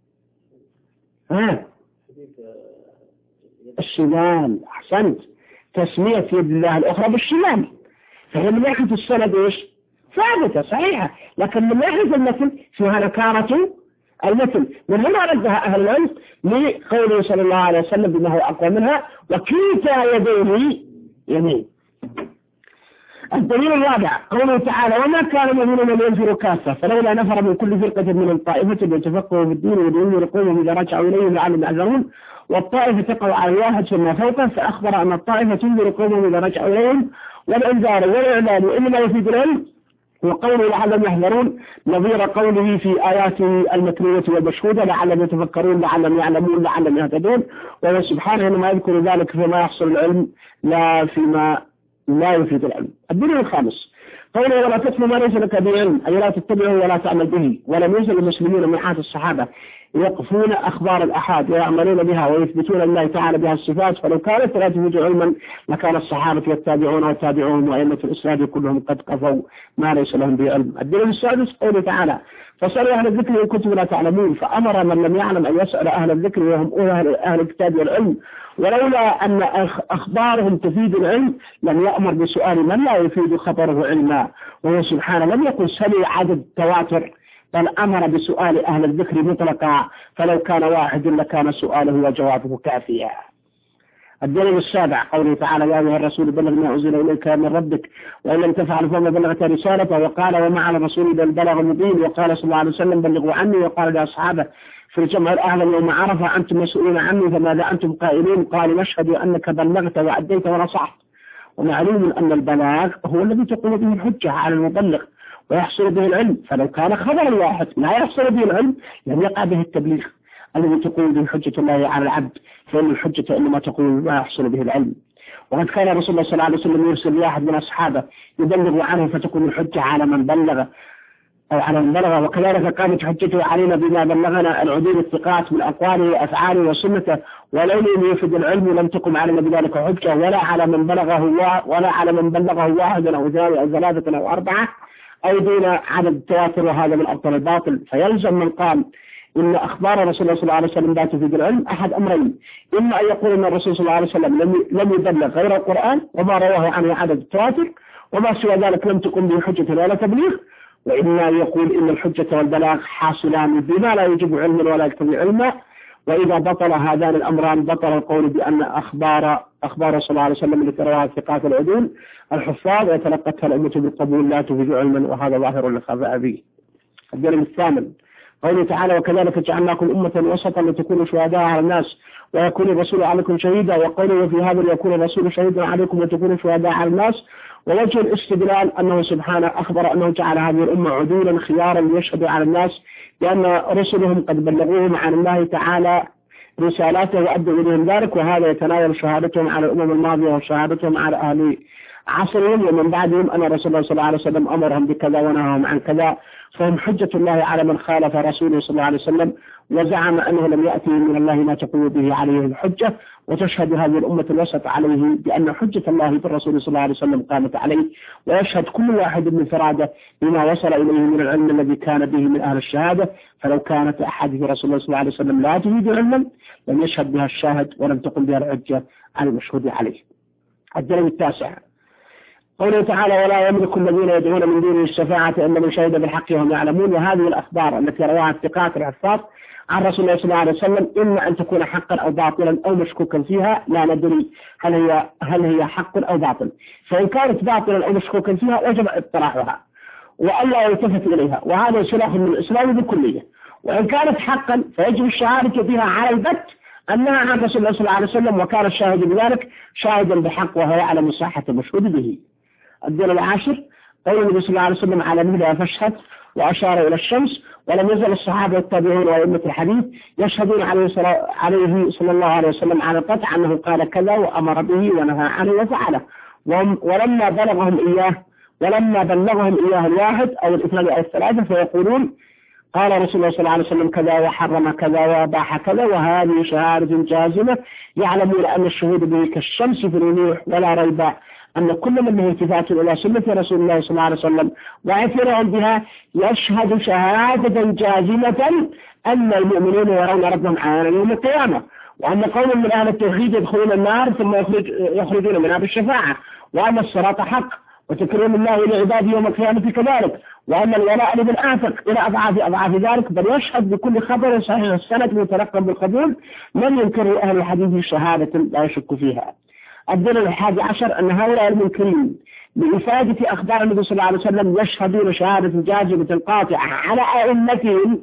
ها الشمال. أحسنت، تسمية يد الله الأخرى بالشمال، فهي من ناحية السند إيش ثابتة صحيحة، لكن من ناحية المثل فيها نكارة المثل. من هنا رجها أهل العلم لقوله صلى الله عليه وسلم بما هو أقوى منها وكلتا يديه يمين. الدليل الرابع قوله تعالى وما كان المؤمنون لينفروا كافة فلولا نفر من كل فرقة من الطائفة ليتفقهوا في الدين ولينذروا قومهم إذا رجعوا إليهم لعلهم يحذرون، والطائفة تقع على الواحد ثم فوقه، فأخبر أن الطائفة تنذر قومهم إذا رجعوا إليهم، والإنذار والإعلان إنما يفيد العلم، وقوله لعلهم يحذرون نظير قوله في آياته المتلوة والمشهودة لعلهم يتفكرون لعلهم يعلمون لعلهم يهتدون، وهو سبحانه إنما يذكر ذلك فيما يحصل العلم لا فيما لا يفيد العلم. الدليل الخامس قوله ولا تتلو ما ليس لك بعلم أي لا تتبعه ولا تعمل به. ولم يزل المسلمون من عهد الصحابة يقفون أخبار الأحاد ويعملون بها ويثبتون الله تعالى بها الصفات، فلو كانت لا تفيد علما لكان الصحابة يتابعون وتابعون وأئمة الإسلام كلهم قد قفوا ما ليس لهم به علم. الدليل السادس قوله تعالى فسألوا أهل الذكر إن كنتم لا تعلمون، فأمر من لم يعلم أن يسأل أهل الذكر وهم أهل, أهل الكتاب والعلم، ولولا أن أخبارهم تفيد العلم لم يأمر بسؤال من لا يفيد خبره علما، وهو سبحانه لم يكن سلي عدد تواتر بل أمر بسؤال أهل الذكر مطلقا، فلو كان واحد لكان سؤاله وجوابه كافيا. الدليل السابع قوله تعالى يا أيها الرسول بلغ ما أنزل إليك من ربك وإن لم تفعل فما بلغت رسالته، وقال وما على الرسول إلا البلاغ المبين، وقال صلى الله عليه وسلم بلغوا عني، وقال لأصحابه في الجمع الأعلى يوم عرفة أنتم مسؤولون عني فماذا أنتم قائلون؟ قال نشهد أنك بلغت وأديت ونصحت. ومعلوم أن البلاغ هو الذي تقوم به الحجة على المبلغ ويحصل به العلم، فلو كان خبر الواحد لا يحصل به العلم لم يقع به التبليغ الذي تقوم به حجة الله على العبد، فإن الحجة إنما تقوم ما يحصل به العلم. وقد كان رسول الله صلى الله عليه وسلم يرسل واحد من أصحابه يبلغ عنه فتكون الحجة على من بلغ أو على من بلغ، وكذلك قامت حجته علينا بما بلغنا العدول الثقات من أقواله وأفعاله وسنته، ولو لم يفد العلم لم تقم علينا بذلك حجة ولا على من بلغه ولا على من بلغه واحد أو اثنين أو ثلاثة أو أربعة أو دون عدد التواتر، وهذا من أبطل الباطل. فيلزم من قام إن أخبار رسول الله صلى الله عليه وسلم لا تفيد العلم أحد أمرين، إما أن يقول أن الرسول صلى الله عليه وسلم لم يبلغ غير القرآن وما رواه عنه عدد التواتر وما سوى ذلك لم تكن به حجة ولا تبليغ، وإما يقول إن الحجة والبلاغ حاصلان بما لا يجب علما ولا يكتبي علما. وإذا بطل هذان الأمران بطل القول بأن أخبار أخبار صلى الله عليه وسلم التي رواها الثقات العدول الحفاظ وتلقتها الأمة بالقبول لا تفيد علما، وهذا ظاهر لخفاء به. الدليل الثامن قوله تعالى وكذلك جعلناكم أمة وسطا لتكونوا شهداء على الناس ويكون الرسول عليكم شهيدا، وقوله وفي هذا ليكون الرسول شهيدا عليكم وتكونوا شهداء على الناس. ووجه الاستدلال أنه سبحانه أخبر أنه جعل هذه الأمة عدولا خيارا ليشهدوا على الناس لأن رسلهم قد بلغوهم عن الله تعالى رسالاته وأدوا إليهم ذلك، وهذا يتناول شهادتهم على الأمم الماضية وشهادتهم على أهل عصرهم ومن بعدهم أن رسول الله صلى الله عليه وسلم أمرهم بكذا ونهاهم عن كذا، فهم حجة الله على من خالف رسوله صلى الله عليه وسلم وزعم أنه لم يأتي من الله ما تقوم به عليه الحجة. وتشهد هذه الأمة الوسط عليه بأن حجة الله بالرسول صلى الله عليه وسلم قامت عليه، ويشهد كل واحد من فراده بما وصل إليه من العلم الذي كان به من أهل الشهادة. فلو كانت أحاديث رسول الله صلى الله عليه وسلم لا تفيد علما لم يشهد بها الشاهد ولم تقم بها الحجة على المشهود عليه. الدليل التاسع قوله تعالى: ولا يملك الذين يدعون من دونه الشفاعة إلا من شهد بالحق وهم يعلمون. وهذه الأخبار التي رواها الثقات الحفاظ عن رسول الله صلى الله عليه وسلم إما أن تكون حقا أو باطلا أو مشكوكا فيها، لا ندري هل هي هل هي حق أو باطل. فإن كانت باطلا أو مشكوكا فيها وجب اطراحها وألا يلتفت إليها، وهذا سلاح من الإسلام بكلية. وإن كانت حقا فيجب الشهادة بها على البت أنها عن رسول الله صلى الله عليه وسلم، وكان الشاهد بذلك شاهدا بحق وهو يعلم صحة المشهود به. الدليل العاشر قول النبي صلى الله عليه وسلم: على مهلها فاشهد، وأشار إلى الشمس. ولم يزل الصحابة والتابعون وأئمة الحديث يشهدون عليه صلى الله عليه وسلم على القطع أنه قال كذا وأمر به ونهى عنه وفعله. ولما بلغهم إياه ولما بلغهم إياه الواحد أو الاثنين أو الثلاثة فيقولون: قال رسول الله صلى الله عليه وسلم كذا وحرم كذا واباح كذا. وهذه شهادة جازمة يعلمون أن الشهود به كالشمس في الوضوح، ولا ريب أن كل من له التفات إلى سنة رسول الله صلى الله عليه وسلم واعتراف بها يشهد شهادة جازمة أن المؤمنين يرون ربهم عيانا يوم القيامة، وأن قوم من أهل التوحيد يدخلون النار ثم يخرج يخرجون منها بالشفاعة، وأن الصراط حق وتكريم الله لعباده يوم القيامة كذلك، وأن الولاء لمن آفق إلى أضعاف أضعاف ذلك. بل يشهد بكل خبر صحيح السند متلقى بالقبول من ينكر أهل الحديث شهادة لا يشك فيها. الدليل الحادي عشر أن هؤلاء المنكرين بإفادة أخبار النبي صلى الله عليه وسلم يشهدون شهادة جازمة قاطعة على أئمتهم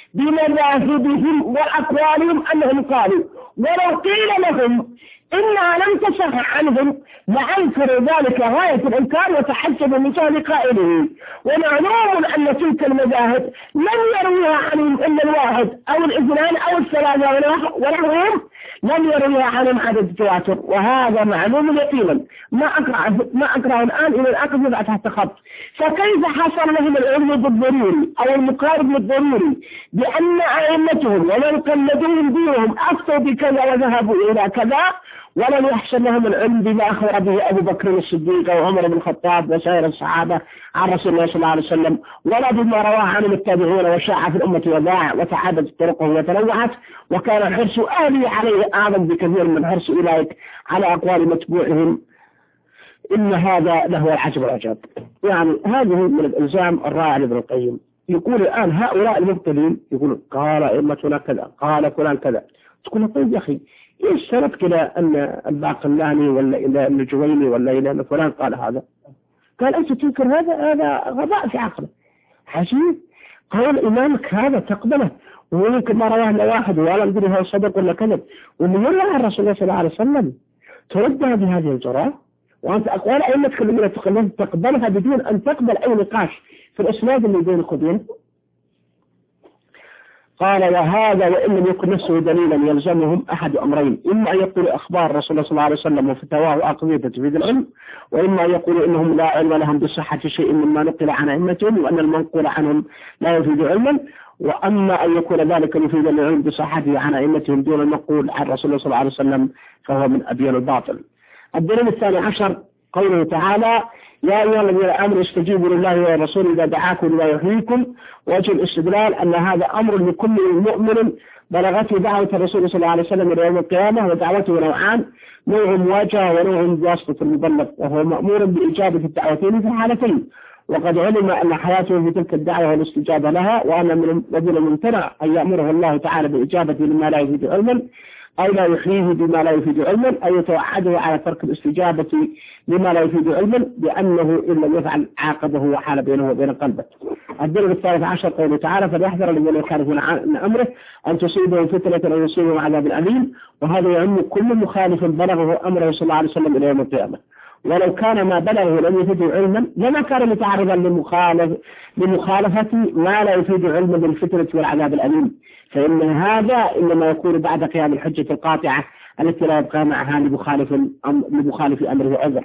بمذاهبهم وأقوالهم أنهم قالوا، ولو قيل لهم إنها لم تصح عنهم لأنكروا ذلك غاية الإنكار وتحجبوا من جهل قائله. ومعلوم أن تلك المذاهب لم يرويها عنهم إلا الواحد أو الاثنان أو الثلاثة ونحوهم، لم يرويها عنهم عدد التواتر، وهذا معلوم يقينا. ما أقرأ ما أقرأ الآن إلى الأقل يبقى تحت خط. فكيف حصل لهم العلم بالضروري أو المقارب للضروري بأن أئمتهم ومن قلدوهم دينهم أفتوا بكذا وذهبوا إلى كذا، ولم يحصل لهم العلم بما أخبر به أبو بكر الصديق وعمر بن الخطاب وسائر الصحابة عن رسول الله صلى الله عليه وسلم، ولا بما رواه عنهم التابعون وشاع في الأمة وضاع وتعددت طرقه وتنوعت، وكان حرص أهله عليه أعظم بكثير من حرص أولئك على أقوال متبوعهم. إن هذا له العجب والعجاب. يعني هذه من الإلزام الرائع لابن القيم. يقول الآن هؤلاء المبطلين يقولون قال أئمتنا كذا قال فلان كذا، تقول طيب يا أخي إيش سبب كده أن الباقلاني ولا إلى أن الجويني ولا إلى أن فلان قال هذا؟ قال أنت تنكر هذا هذا غباء في عقله. عجيب، قول إمامك هذا تقبله، ويمكن ما رواه واحد ولا ندري هو صدق ولا كذب، ومن يروى عن رسول الله صلى الله عليه وسلم تردها بهذه الجرأة، وأنت أقوال أئمتك الذين تقبلها بدون أن تقبل أي نقاش في الإسناد اللي بينك وبينه. قال: وهذا وإن لم يكن نفسه دليلا يلزمهم أحد أمرين: إما أن يقول أخبار رسول الله صلى الله عليه وسلم وفتواه وأقضية تفيد العلم، وإما أن يقول إنهم لا علم لهم بصحة شيء مما نقل عن أئمتهم، وأن المنقول عنهم لا يفيد علما، وأما أن يكون ذلك يفيد العلم بصحته عن أئمتهم دون المنقول عن رسول الله صلى الله عليه وسلم فهو من أبين الباطل. الدليل الثاني عشر قوله تعالى: يا أيها الذين آمنوا استجيبوا لله والرسول إذا دعاكم لما يحييكم. وجه الاستدلال أن هذا أمر لكل مؤمن بلغته دعوة الرسول صلى الله عليه وسلم إلى يوم القيامة، ودعوته نوعان: نوع موجه ونوع بواسطة المبلغ، وهو مأمور بإجابة الدعوتين في الحالتين. وقد علم أن حياته في تلك الدعوة والاستجابة لها، وأن من الذين ممتنع أن يأمره الله تعالى بإجابة لما لا يفيد علما أو لا يحييه بما لا يفيد علما، أو يتوعده على ترك الاستجابة لما لا يفيد علما، بأنه إن لم يفعل عاقبه وحال بينه وبين قلبه. الدليل الثالث عشر قوله تعالى: فليحذر الذين يخالفون عن أمره أن تصيبهم فتنة أو يصيبهم عذاب أليم. وهذا يعم كل مخالف بلغه أمره صلى الله عليه وسلم إلى يوم القيامة. ولو كان ما بلغه لم يفيد علما لما كان متعرضا لمخالف لمخالفة ما لا يفيد علما بالفتنة والعذاب الأليم، فإن هذا إنما يكون بعد قيام الحجة القاطعة التي لا يبقى معها لمخالف لمخالف أمره عذر.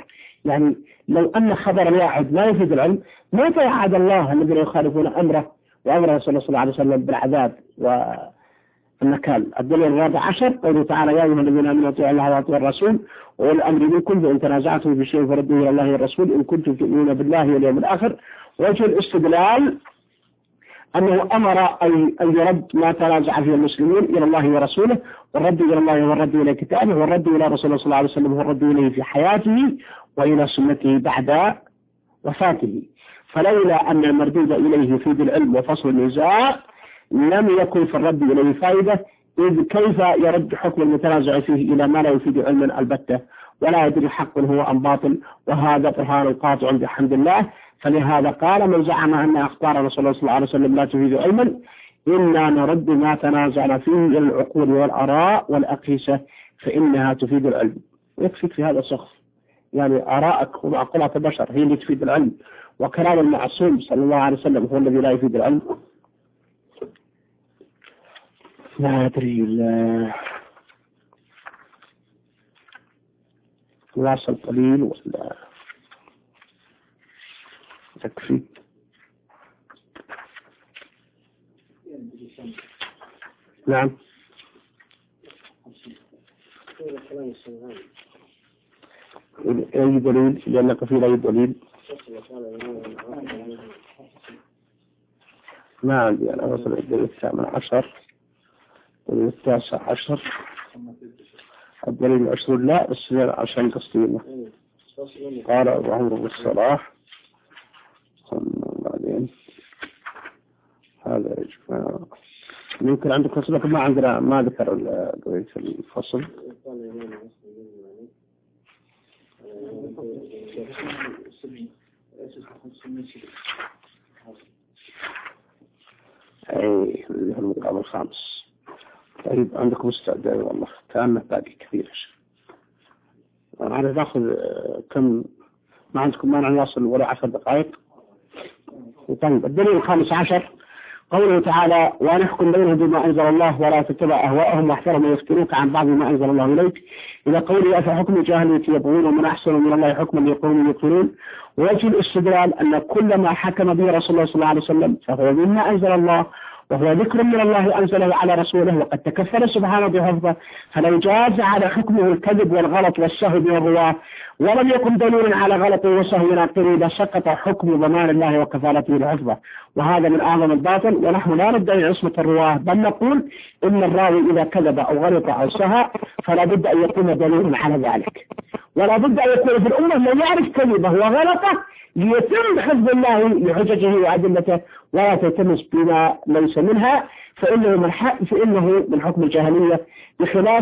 يعني لو أن خبر واحد لا يفيد العلم ما توعد الله الذين يخالفون أمره وأمر صلى الله عليه وسلم بالعذاب والنكال. الدليل الرابع عشر قوله تعالى يا أيها الذين آمنوا اطيعوا الله وأطيعوا الرسول وأولي الأمر منكم فإن تنازعتم في شيء فردوه إلى الله والرسول إن كنتم تؤمنون بالله واليوم الآخر. وجه الاستدلال أنه أمر أن يرد ما تنازع فيه المسلمين إلى الله ورسوله، والرد إلى الله والرد إلى كتابه، والرد إلى رسول الله صلى الله عليه وسلم والرد إليه في حياته وإلى سنته بعد وفاته. فلولا أن المردود إليه يفيد العلم وفصل النزاع لم يكن في الرد إليه فائدة، إذ كيف يرد حكم المتنازع فيه إلى ما لا يفيد علما البتة ولا يدري حق هو أم باطل، وهذا برهان قاطع بحمد الله. فلهذا قال من زعم أن أخبار رسول الله صلى الله عليه وسلم لا تفيد علما إنا نرد ما تنازعنا فيه إلى العقول والآراء والأقيسة فإنها تفيد العلم. ويكفيك في هذا السخف، يعني آراءك ومعقولات البشر هي اللي تفيد العلم، وكلام المعصوم صلى الله عليه وسلم هو الذي لا يفيد العلم. لا أدري لا واصل قليل ولا تكفي. نعم أي دليل؟ لأنك في أي دليل؟ ما عندي أنا وصل الدليل الثامن عشر الدليل التاسع عشر الدليل العشرون لا بس عشان قصدينا قال أبو عمرو بن الصلاح بعدين هذا يجب يمكن عندك فصل لكن ما عندنا ما ذكر قضية الفصل. أي المقام الخامس. طيب عندكم استعداد والله كأنه باقي كثير. أنا ناخذ كم ما عندكم مانع نواصل ولا عشر دقائق. طيب الدليل الخامس عشر قوله تعالى وأن يحكم بينهم بما أنزل الله ولا تتبع أهواءهم واحذرهم يفتنوك عن بعض ما أنزل الله إليك إلى قوله أفحكم الجاهلية يبغون ومن أحسن من الله حكما لقوم يوقنون. ووجه الاستدلال أن كل ما حكم به رسول الله صلى الله عليه وسلم فهو مما أنزل الله وهو ذكر من الله أنزله على رسوله وقد تكفل سبحانه بحفظه، فلو جاز على حكمه الكذب والغلط والسهو من الرواة ولم يكن دليل على غلط وسهو ناقل لسقط حكم ضمان الله وكفالته لحفظه، وهذا من أعظم الباطل. ونحن لا ندعي عصمة الرواة بل نقول إن الراوي إذا كذب أو غلط أو سهى فلا بد أن يكون دليل على ذلك، ولا بد أن يكون في الأمة من يعرف كذبه وغلطه ليتم حفظ الله لحججه وأدلته ولا تلتمس بما ليس منها، فإنه من, فإنه من حكم الجاهلية، بخلاف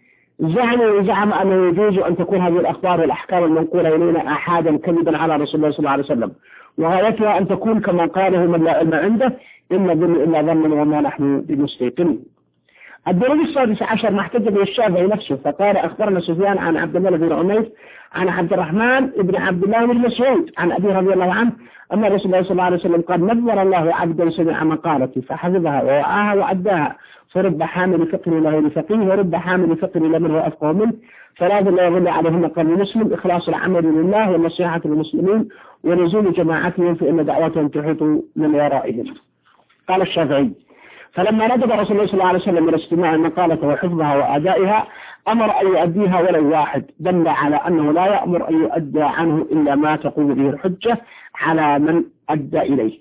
زعم زعم أنه يجوز أن تكون هذه الأخبار والأحكام المنقولة إلينا آحادا كذبا على رسول الله صلى الله عليه وسلم، وغايتها أن تكون كما قاله من لا علم عنده إن ظن إلا ظن وما نحن بمستيقنين. الدليل السادس عشر ما احتج به الشافعي نفسه فقال أخبرنا سفيان عن عبد الله بن عمير عن عبد الرحمن بن عبد الله بن مسعود عن أبي رضي الله عنه أن رسول الله صلى الله عليه وسلم قال نذر الله عبدا سمع مقالتي فحفظها ووعاها وأداها فرب حامل فقر له لفقيه ورب حامل فقر لمن هو أفقه منه فلا لا يظل عليهم قال مسلم إخلاص العمل لله والنصيحة للمسلمين ونزول جماعتهم فإن دعوتهم تحيط من ورائهم. قال الشافعي فلما ندب رسول الله صلى الله عليه وسلم من استماع المقالة وحفظها وأدائها أمر أن يؤديها ولو واحد، دل على أنه لا يأمر أن يؤدى عنه إلا ما تقوم به الحجة على من أدى إليه،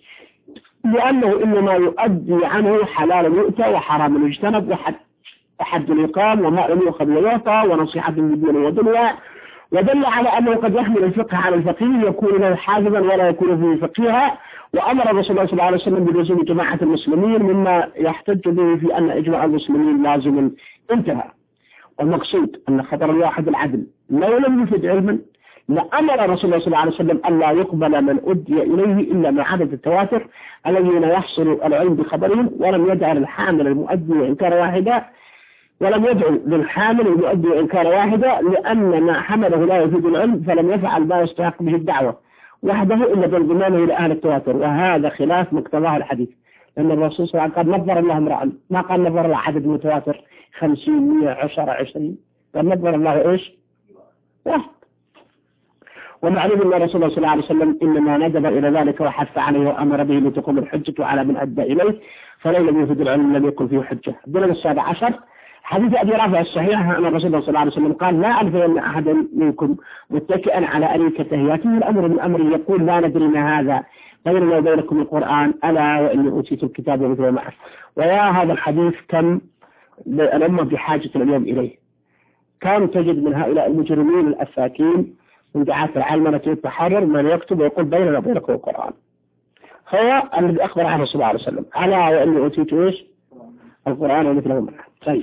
لأنه إنما يؤدي عنه حلال يؤتى وحرام يجتنب وحد, وحد يقام وما لم يؤخذ ويعطى ونصيحة بالدين ودنيا، ودل على أنه قد يحمل الفقه على الفقيه يكون له حافظا ولا يكون فيه فقيها. وأمر رسول الله صلى الله عليه وسلم بلزوم جماعة المسلمين مما يحتج به في أن إجماع المسلمين لازم انتهى. والمقصود أن خبر الواحد العدل لو لم يفد علما لأمر رسول الله صلى الله عليه وسلم أن لا يقبل من أدي إليه إلا من عدد التواتر الذين يحصل العلم بخبرهم، ولم يدع للحامل المؤدي إن كان واحدا ولم يدعو للحامل المؤدي إن كان واحدا لأن ما حمله لا يفيد العلم فلم يفعل ما يستحق به الدعوة وحده إلا بانضمامه إلى أهل التواتر، وهذا خلاف مقتضاه الحديث، لأن الرسول صلى الله عليه وسلم قال نظر الله امرأ، ما قال نظر الله عدد متواتر خمسين مئة عشرة عشرين، قال نظر الله إيش واحد. ومعلوم أن رسول الله صلى الله عليه وسلم إنما ندب إلى ذلك وحث عليه وأمر به لتقوم الحجة على من أدى إليه، فلو لم يفد العلم لم يكن فيه حجة. الدليل السابع عشر حديث أبي رافع الصحيح أن الرسول صلى الله عليه وسلم قال: لا أعرف أن أحدا منكم متكئا على أريكته يأتيه الأمر من أمر يقول لا ندري ما هذا بيننا وبينكم القرآن ألا وإني أوتيت الكتاب ومثله معه. ويا هذا الحديث كم الأمة بحاجة اليوم إليه. كم تجد من هؤلاء المجرمين الأفاكين من دعاة العلمنة والتحرر من يكتب ويقول بيننا وبينكم القرآن، هو الذي أخبر عنه صلى الله عليه وسلم ألا وإني أوتيت إيش القرآن ومثله معه. طيب،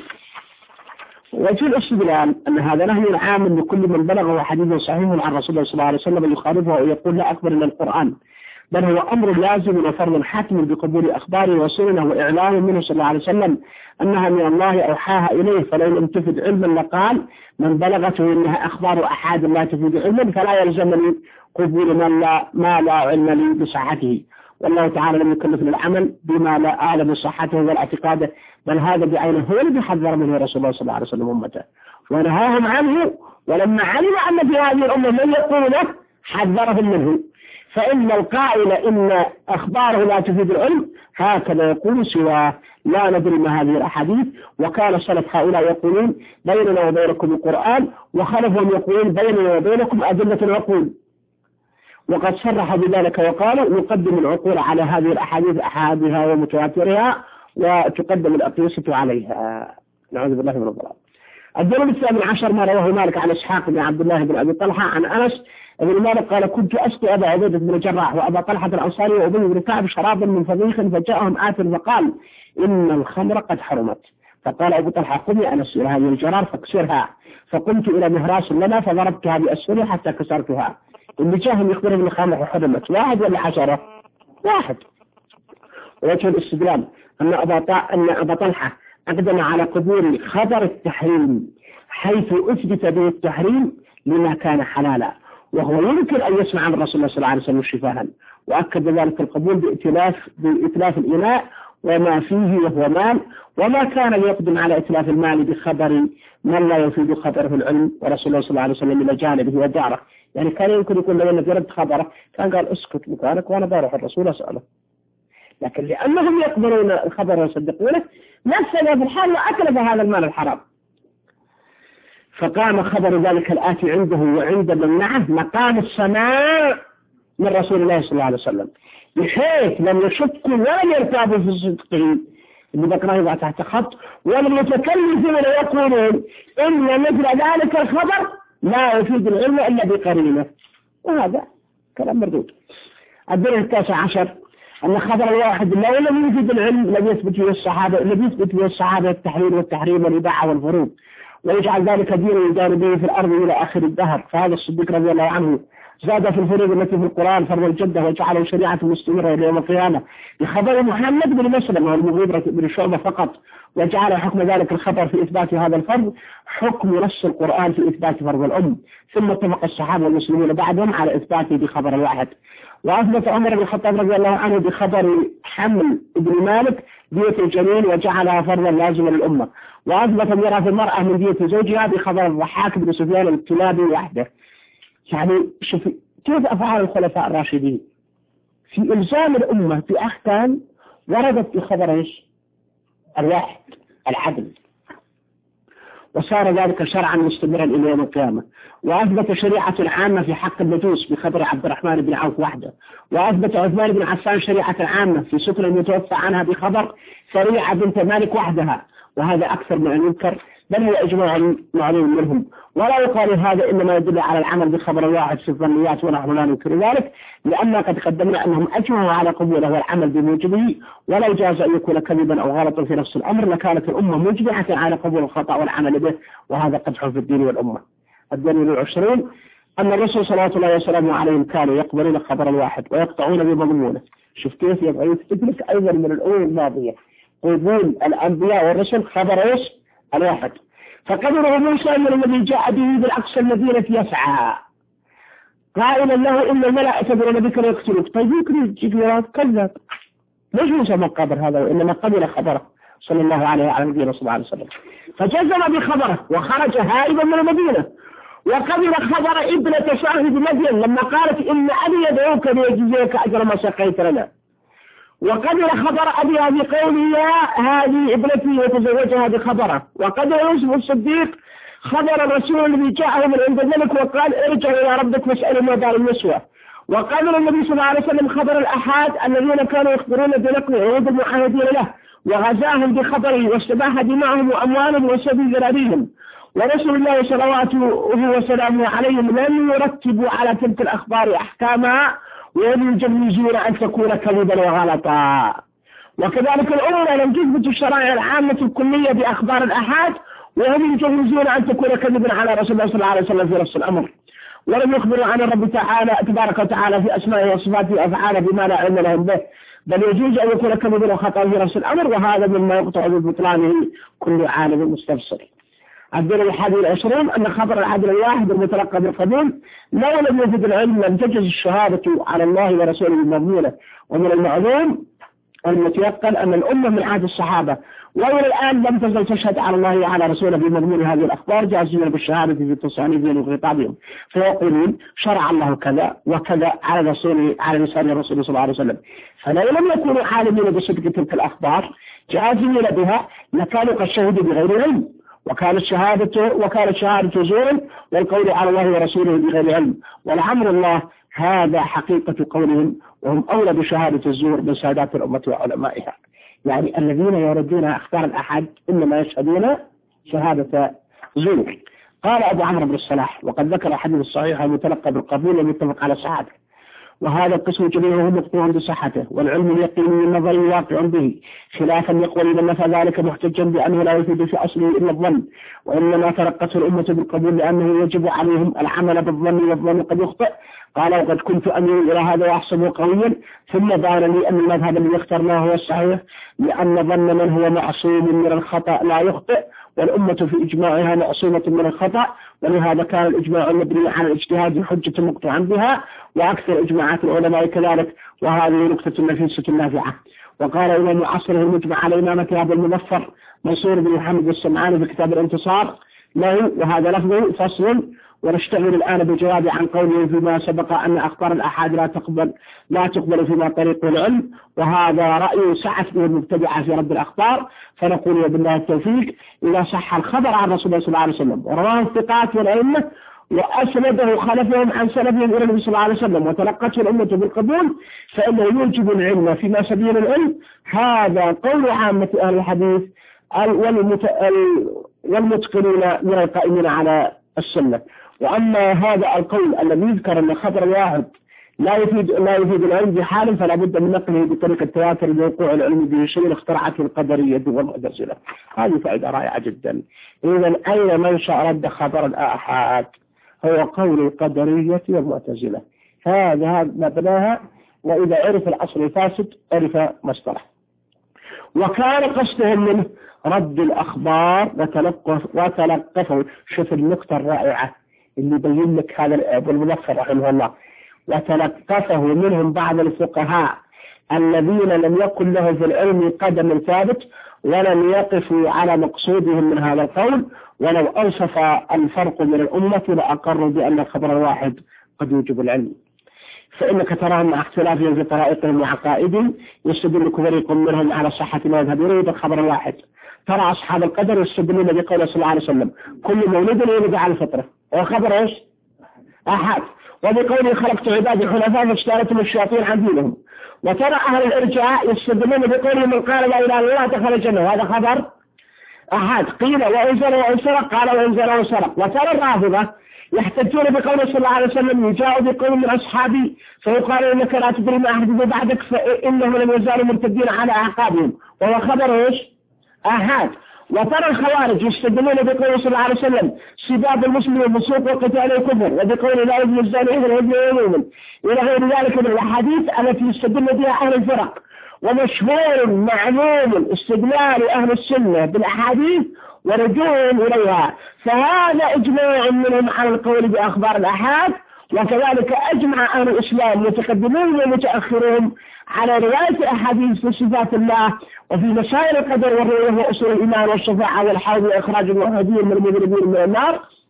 وفي الاستدلال أن هذا نهي عام لكل من بلغه حديث صحيح عن رسول الله صلى الله عليه وسلم يخالفه ويقول لا أكبر إلا القرآن، بل هو أمر لازم وفرض حاتم بقبول أخباره وسننه وإعلام منه صلى الله عليه وسلم أنها من الله أوحاها إليه، فلو لم تفد علما لقال من بلغته إنها أخبار أحد لا تفيد علما فلا يلزمني قبول من لا ما لا علم لي بصحته، والله تعالى لم يكلفنا العمل بما لا أعلم صحته ولا اعتقاده، بل هذا بعينه هو الذي حذر منه رسول الله صلى الله عليه وسلم أمته ونهاهم عنه، ولما علم أن في هذه الأمة من يقول له حذرهم منه. فإن القائل إن أخباره لا تفيد العلم هكذا يقول سواه لا ندري ما هذه الأحاديث. وكان سلف هؤلاء يقولون بيننا وبينكم القرآن، وخلفهم يقولون بيننا وبينكم أدلة العقول، وقد صرح بذلك وقالوا نقدم العقول على هذه الأحاديث أحادها ومتواترها وتقدم الأقيسة عليها. نعوذ بالله من الضلال. الدليل الثامن عشر ما رواه مالك عن إسحاق بن عبد الله بن أبي طلحة عن أنس ابن مالك قال كنت أسقي أبا عبيدة بن الجراح وأبا طلحة الأنصاري وأبي بن كعب شرابا من فضيخ، فجاءهم آت فقال إن الخمر قد حرمت، فقال أبو طلحة قم يا أنس إلى هذه الجرار فاكسرها، فقمت إلى مهراس لنا فضربتها بأسفلها حتى كسرتها. اللي جاهم يخبرهم من الخمر حرمت واحد ولا عشرة؟ واحد. وجه الاستدلال أن أبا أن أبا طلحة أقدم على قبول خبر التحريم حيث أثبت به التحريم لما كان حلالا، وهو يمكن أن يسمع عن رسول الله صلى الله عليه وسلم شفاها، وأكد ذلك القبول بإتلاف بإتلاف الإناء وما فيه وهو مال، وما كان يقدم على إتلاف المال بخبر من لا يفيد خبره العلم ورسول الله صلى الله عليه وسلم إلى جانبه وداره. يعني كان يمكن يكون لو أنه جرد خبره كان قال اسكت مكانك وأنا بروح الرسول أسأله، لكن لأنهم يقبلون الخبر ويصدقونه نفسه في الحال وأكلف هذا المال الحرام، فقام خبر ذلك الآتي عنده وعند من معه مقام السماع من رسول الله صلى الله عليه وسلم، بحيث لم يشكوا ولم يرتابوا في صدقه اللي ذكره يضع تحت خط، ولم يتكلفوا ولا يقولون إن مثل ذلك الخبر لا يفيد العلم إلا بقرينه، وهذا كلام مردود. الدليل التاسع عشر أن خبر الواحد لو لم يفيد العلم لم يثبت فيه الصحابة لم يثبت فيه الصحابة التحليل والتحريم والإباحة والفروض، ويجعل ذلك دينا يدار به في الأرض إلى آخر الدهر. فهذا الصديق رضي الله عنه زاد في الفروض التي في القرآن فرض الجدة وجعله شريعة مستمرة إلى يوم القيامة بخبر محمد بن مسلم والمغيرة بن شعبة فقط، وجعل حكم ذلك الخبر في إثبات هذا الفرض حكم نص القرآن في إثبات فرض الأم، ثم اتفق الصحابة والمسلمين بعدهم على إثباته بخبر الواحد. وأثبت عمر بن الخطاب رضي الله عنه بخبر حمل ابن مالك دية الجنين وجعلها فرضا لازما للأمة، وأثبت ميراث المرأة من دية زوجها بخبر الضحاك بن سفيان الكلابي وحده. يعني شوف كيف أفعال الخلفاء الراشدين في إلزام الأمة بأحكام وردت في خبر إيش؟ الواحد العدل، وصار ذلك شرعا مستمرا إلى يوم القيامة. وأثبت شريعة عامة في حق النفوس بخبر عبد الرحمن بن عوف وحده، وأثبت عثمان بن عفان شريعة عامة في سكر المتوفى عنها بخبر سريعة بنت مالك وحدها، وهذا أكثر من أن ينكر بل هو إجماع معلوم منهم. ولا يقال هذا إنما يدل على العمل بخبر واحد في الظنيات ونحن لا ننكر ذلك، لأن قد قدمنا أنهم أجمعوا على قبوله والعمل بموجبه، ولا جاز أن يكون كذبا أو غلطا في نفس الأمر لكانت الأمة مجمعة على قبول الخطأ والعمل به، وهذا قدح في الدين والأمة. الدليل العشرين أن الرسول صلى الله عليه وسلم عليهم كانوا يقبلون الخبر الواحد ويقطعون بمضمونه. شوف كيف يبغى يثبت لك أيضا من الأمور الماضية قبول الأنبياء والرسل خبر إيش؟ الواحد. فقدره موسى أن الذي جاء به بالأقصى المدينة يسعى قائلا له إن الملائكة بنا بك يقتلوك. طيب يمكن يجيك وراء كذب، ليش موسى ما قبل هذا وإنما قبل خبره صلى الله عليه وعلى نبينا صلى الله عليه وسلم، فجزم بخبره وخرج هائبا من المدينة وقبل خبر ابنة صاحب مدين لما قالت إن أبي يدعوك ليجزيك أجر ما سقيت لنا. وقبل خبر أبيها بقوله هذه ابنتي وتزوجها بخبره. وقبل يوسف الصديق خبر الرسول الذي جاءه من عند الملك وقال ارجع إلى ربك واسأله ما دار النسوة. وقبل النبي صلى الله عليه وسلم خبر الأحاد الذين كانوا يخبرون بنقل عهود المعاهدين له وغزاهم بخبره واستباح دماءهم وأموالهم وسبي ذراريهم. ورسول الله صلواته وسلامه عليهم لم يرتبوا على تلك الأخبار أحكامها وهم يجوزون أن تكون كذبا وغلطا. وكذلك الأمة لم تثبت الشرائع العامة الكلية بأخبار الأحاد وهم يجوزون أن تكون كذبا على رسول الله صلى الله عليه وسلم في نفس الأمر. ولم يخبروا عن الرب تعالى تبارك وتعالى في أسمائه وصفاته وأفعاله بما لا علم لهم به، بل يجوز أن يكون كذبا وخطأ في نفس الأمر، وهذا مما يقطع ببطلانه كل عالم مستبصر. الدليل الحادي والعشرون أن خبر العدل الواحد المتلقى بالقبول لو لم يفد العلم لم تجز الشهادة على الله ورسوله المضمونة. ومن المعلوم المتيقن أن الأمة من عهد الصحابة وإلى الآن لم تزل تشهد على الله وعلى رسوله بمضمون هذه الأخبار جازمين بالشهادة في تصانيفهم وخطابهم، فيقولون شرع الله كذا وكذا على رسوله على لسان الرسول صلى الله عليه وسلم. فلو لم يكونوا عالمين بصدق تلك الأخبار جازمين بها لكانوا قد شهدوا بغير علم، وكانت شهادته وكانت شهادة زور والقول على الله ورسوله بغير علم. والأمر الله هذا حقيقة قولهم، وهم أولى بشهادة الزور من سادات الأمة وعلمائها. يعني الذين يردون أخبار الأحد إنما يشهدون شهادة زور. قال أبو عمرو بن الصلاح وقد ذكر الحديث الصحيح المتلقى بالقبول المتفق على صحته، وهذا القسم جميعه مقطوع بصحته، والعلم اليقيني النظري واقع به، خلافا يقول من نفى ذلك محتجا بأنه لا يفيد في أصله إلا الظن، وإنما ترقته الأمة بالقبول لأنه يجب عليهم العمل بالظن والظن قد يخطئ. قال وقد كنت أميل إلى هذا وأحسبه قويا، ثم بان لي أن المذهب الذي اخترناه هو الصحيح، لأن ظن من هو معصوم من الخطأ لا يخطئ، والأمة في إجماعها معصومة من الخطأ، ولهذا كان الإجماع المبني على الاجتهاد حجة مقطوعا بها، وأكثر إجماعات العلماء كذلك، وهذه نكتة نفيسة نافعة. وقال إمام عصره المجمع على إمامة هذا المظفر منصور بن محمد السمعاني في كتاب الانتصار له، وهذا لفظه فصل. ونشتغل الآن بالجواب عن قوله فيما سبق أن أخبار الأحاد لا تقبل لا تقبل فيما طريق العلم، وهذا رأي سعت به المبتدعة في رد الأخبار. فنقول وبالله التوفيق إذا صح الخبر عن رسول الله صلى الله عليه وسلم ورواه الثقات والأئمة وأسنده خلفهم عن سلفهم إلى النبي صلى الله عليه وسلم وتلقته الأمة بالقبول فإنه يوجب العلم فيما سبيل العلم. هذا قول عامة أهل الحديث والمتقنين من القائمين على السنة. وأما هذا القول الذي يذكر أن خبر الواحد لا يفيد لا يفيد العلم بحال فلا بد من نقله بطريقة التواتر لوقوع العلم به شيء اخترعته القدرية والمعتزلة. هذه فائدة رائعة جدا. إذا أين منشأ رد خبر الآحاد؟ هو قول القدرية والمعتزلة. هذا مبناها، وإذا عرف الأصل الفاسد عرف مصدره. وكان قصدهم منه رد الأخبار وتلقف وتلقفوا. شوف النقطة الرائعة اللي يبين لك هذا ابو المظفر رحمه الله. وتلقفه منهم بعض الفقهاء الذين لم يكن له في العلم قدم ثابت ولم يقفوا على مقصودهم من هذا القول، ولو أوصف الفرق من الأمة لأقروا بأن الخبر الواحد قد يوجب العلم. فإنك تراهم مع اختلافهم في طرائقهم وعقائدهم يستدل فريق منهم على صحة ما يذهب يريد الخبر الواحد. ترى أصحاب القدر يستدلون بقوله صلى الله عليه وسلم كل مولد يولد على الفطرة، وخبر ايش؟ أحد. وبقوله خلقت عبادي حنفاء فاجتالتهم الشياطين عن دينهم. وترى أهل الإرجاء يستدلون بقوله من قال لا إله إلا الله دخل الجنة، وهذا خبر أحد. قيل وأنزل وإن سرق قال وأنزل وسرق. وترى الرافضة يحتجون بقوله صلى الله عليه وسلم يجاء بقول من أصحابي فيقال إنك لا تدري ما أحدث بعدك فإنهم لم يزالوا مرتدين على أعقابهم، وهو خبر إيش؟ أحد. وترى الخوارج يستدلون بقوله صلى الله عليه وسلم سباب المسلم والفسوق وقتال الكفر، وبقوله لا يزني الزاني إذا يزني يوما، إلى غير ذلك من الأحاديث التي يستدل بها أهل الفرق. ومشهور معلوم استدلال أهل السنة بالأحاديث ورجوعهم إليها، فهذا إجماع منهم على القول بأخبار الأحاد. وكذلك أجمع أهل الإسلام متقدمون ومتأخرون على رواية أحاديث في صفات الله وفي مسائل القدر والرؤية وأصول الإيمان والشفاعة والحوض وإخراج الموحدين من المذنبين من النار.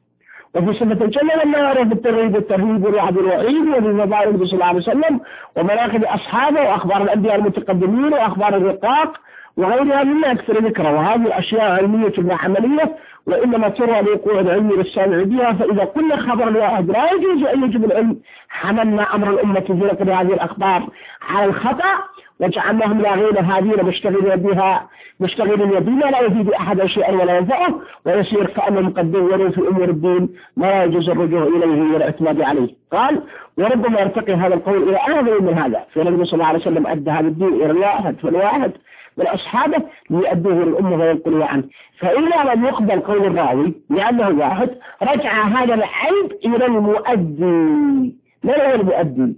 وفي صفة الجنة والنار، وفي الترغيب والترهيب والوعد والوعيد، وفي فضائل النبي صلى الله عليه وسلم ومناقب أصحابه وأخبار الأنبياء المتقدمين وأخبار الرقاق وغيرها مما أكثر ذكره. وهذه الأشياء علمية لا عملية، وإنما ترى لوقوع العلم للسامع بها. فإذا قلنا خبر واحد لا يجوز أن يجب العلم، حملنا أمر الأمة في نقل هذه الأخبار على الخطأ وجعلناهم لاغين هذين مشتغلين بها مشتغلين بما لا يفيد أحد شيئا ولا ينفعه، ويصير كأنهم قد دوروا في أمور الدين ما لا يجوز الرجوع إليه والاعتماد عليه. قال وربما يرتقي هذا القول إلى أعظم من هذا، فالنبي صلى الله عليه وسلم أدى هذا الدين إلى الواحد فالواحد من أصحابه ليؤدوه للأمة وينقلوا عنه. فإذا لم يقبل قول الراوي لأنه واحد، رجع هذا العيب إلى المؤدي. من هو المؤدي؟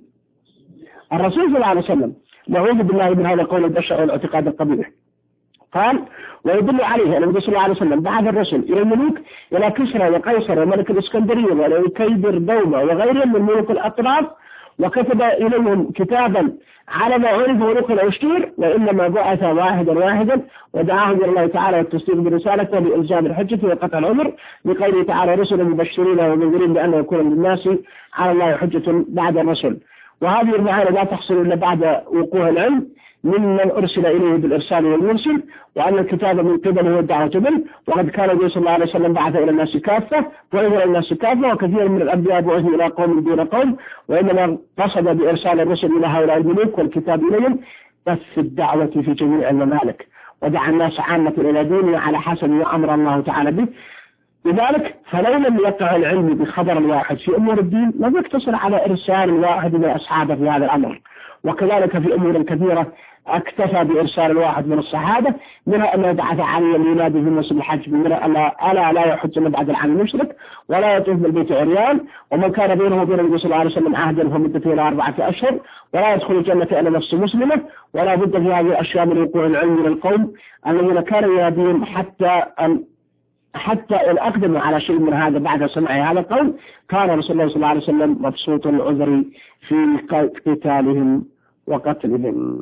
الرسول صلى الله عليه وسلم. نعوذ بالله من هذا القول البشع والاعتقاد القبيح. قال ويدل عليه أن النبي صلى الله عليه وسلم بعث الرسل إلى الملوك، إلى كسرى وقيصر وملك الإسكندرية وكيدر دومة وغيرهم من ملوك الأطراف، وكتب إليهم كتابا على ما عرف ونقل واشتهر، وإنما بعث واحدا واحدا ودعاهم إلى الله تعالى والتصديق برسالته بإلزام الحجة وقطع العمر، لقوله تعالى رسلا مبشرين ومنذرين بأن يكون للناس على الله حجة بعد الرسل. وهذه المعاني لا تحصل إلا بعد وقوع العلم ممن أرسل إليه بالإرسال والمرسل، وأن الكتاب من قبله والدعوة منه. وقد كان النبي صلى الله عليه وسلم بعث إلى الناس كافة وإلى إلى الناس كافة، وكثير من الأنبياء بعثوا إلى قوم دون قوم، وإنما قصد بإرسال الرسل إلى هؤلاء الملوك والكتاب إليهم بث الدعوة في جميع الممالك، ودعا الناس عامة إلى دينه على حسب ما أمر الله تعالى به. لذلك فلو لم يقع العلم بخبر الواحد في أمور الدين لم يقتصر على إرسال الواحد من أصحابه في هذا الأمر، وكذلك في أمور كثيرة اكتفى بإرسال الواحد من الصحابة، منها أنه بعث عليا لينادي في الموسم الحج بمرأة ألا لا يحج من بعد العام المشرك ولا يطوف بالبيت عريان، ومن كان بينه وبين النبي صلى الله عليه وسلم عهدا فمدته إلى أربعة أشهر، ولا يدخل الجنة إلا نفس مسلمة. ولا بد في هذه الأشياء من وقوع العلم للقوم الذين كانوا ينادون حتى أن حتى إن أقدموا على شيء من هذا بعد سماع هذا القول كان رسول الله صلى الله عليه وسلم مبسوط العذر في قتالهم وقتلهم.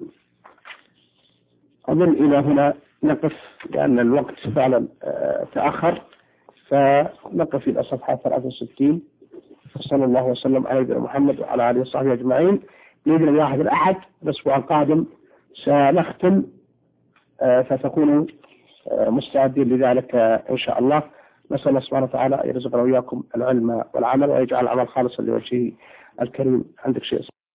أظن إلى هنا نقف لأن الوقت فعلا تأخر، فنقف إلى صفحة ثلاثة وستين. صلى الله وسلم على نبينا محمد وعلى آله وصحبه أجمعين. بإذن الواحد الأحد الأسبوع القادم سنختم، فتكونوا مستعدين لذلك إن شاء الله. نسأل الله سبحانه وتعالى أن يرزقنا وإياكم العلم والعمل ويجعل العمل خالصا لوجهه الكريم. عندك شيء؟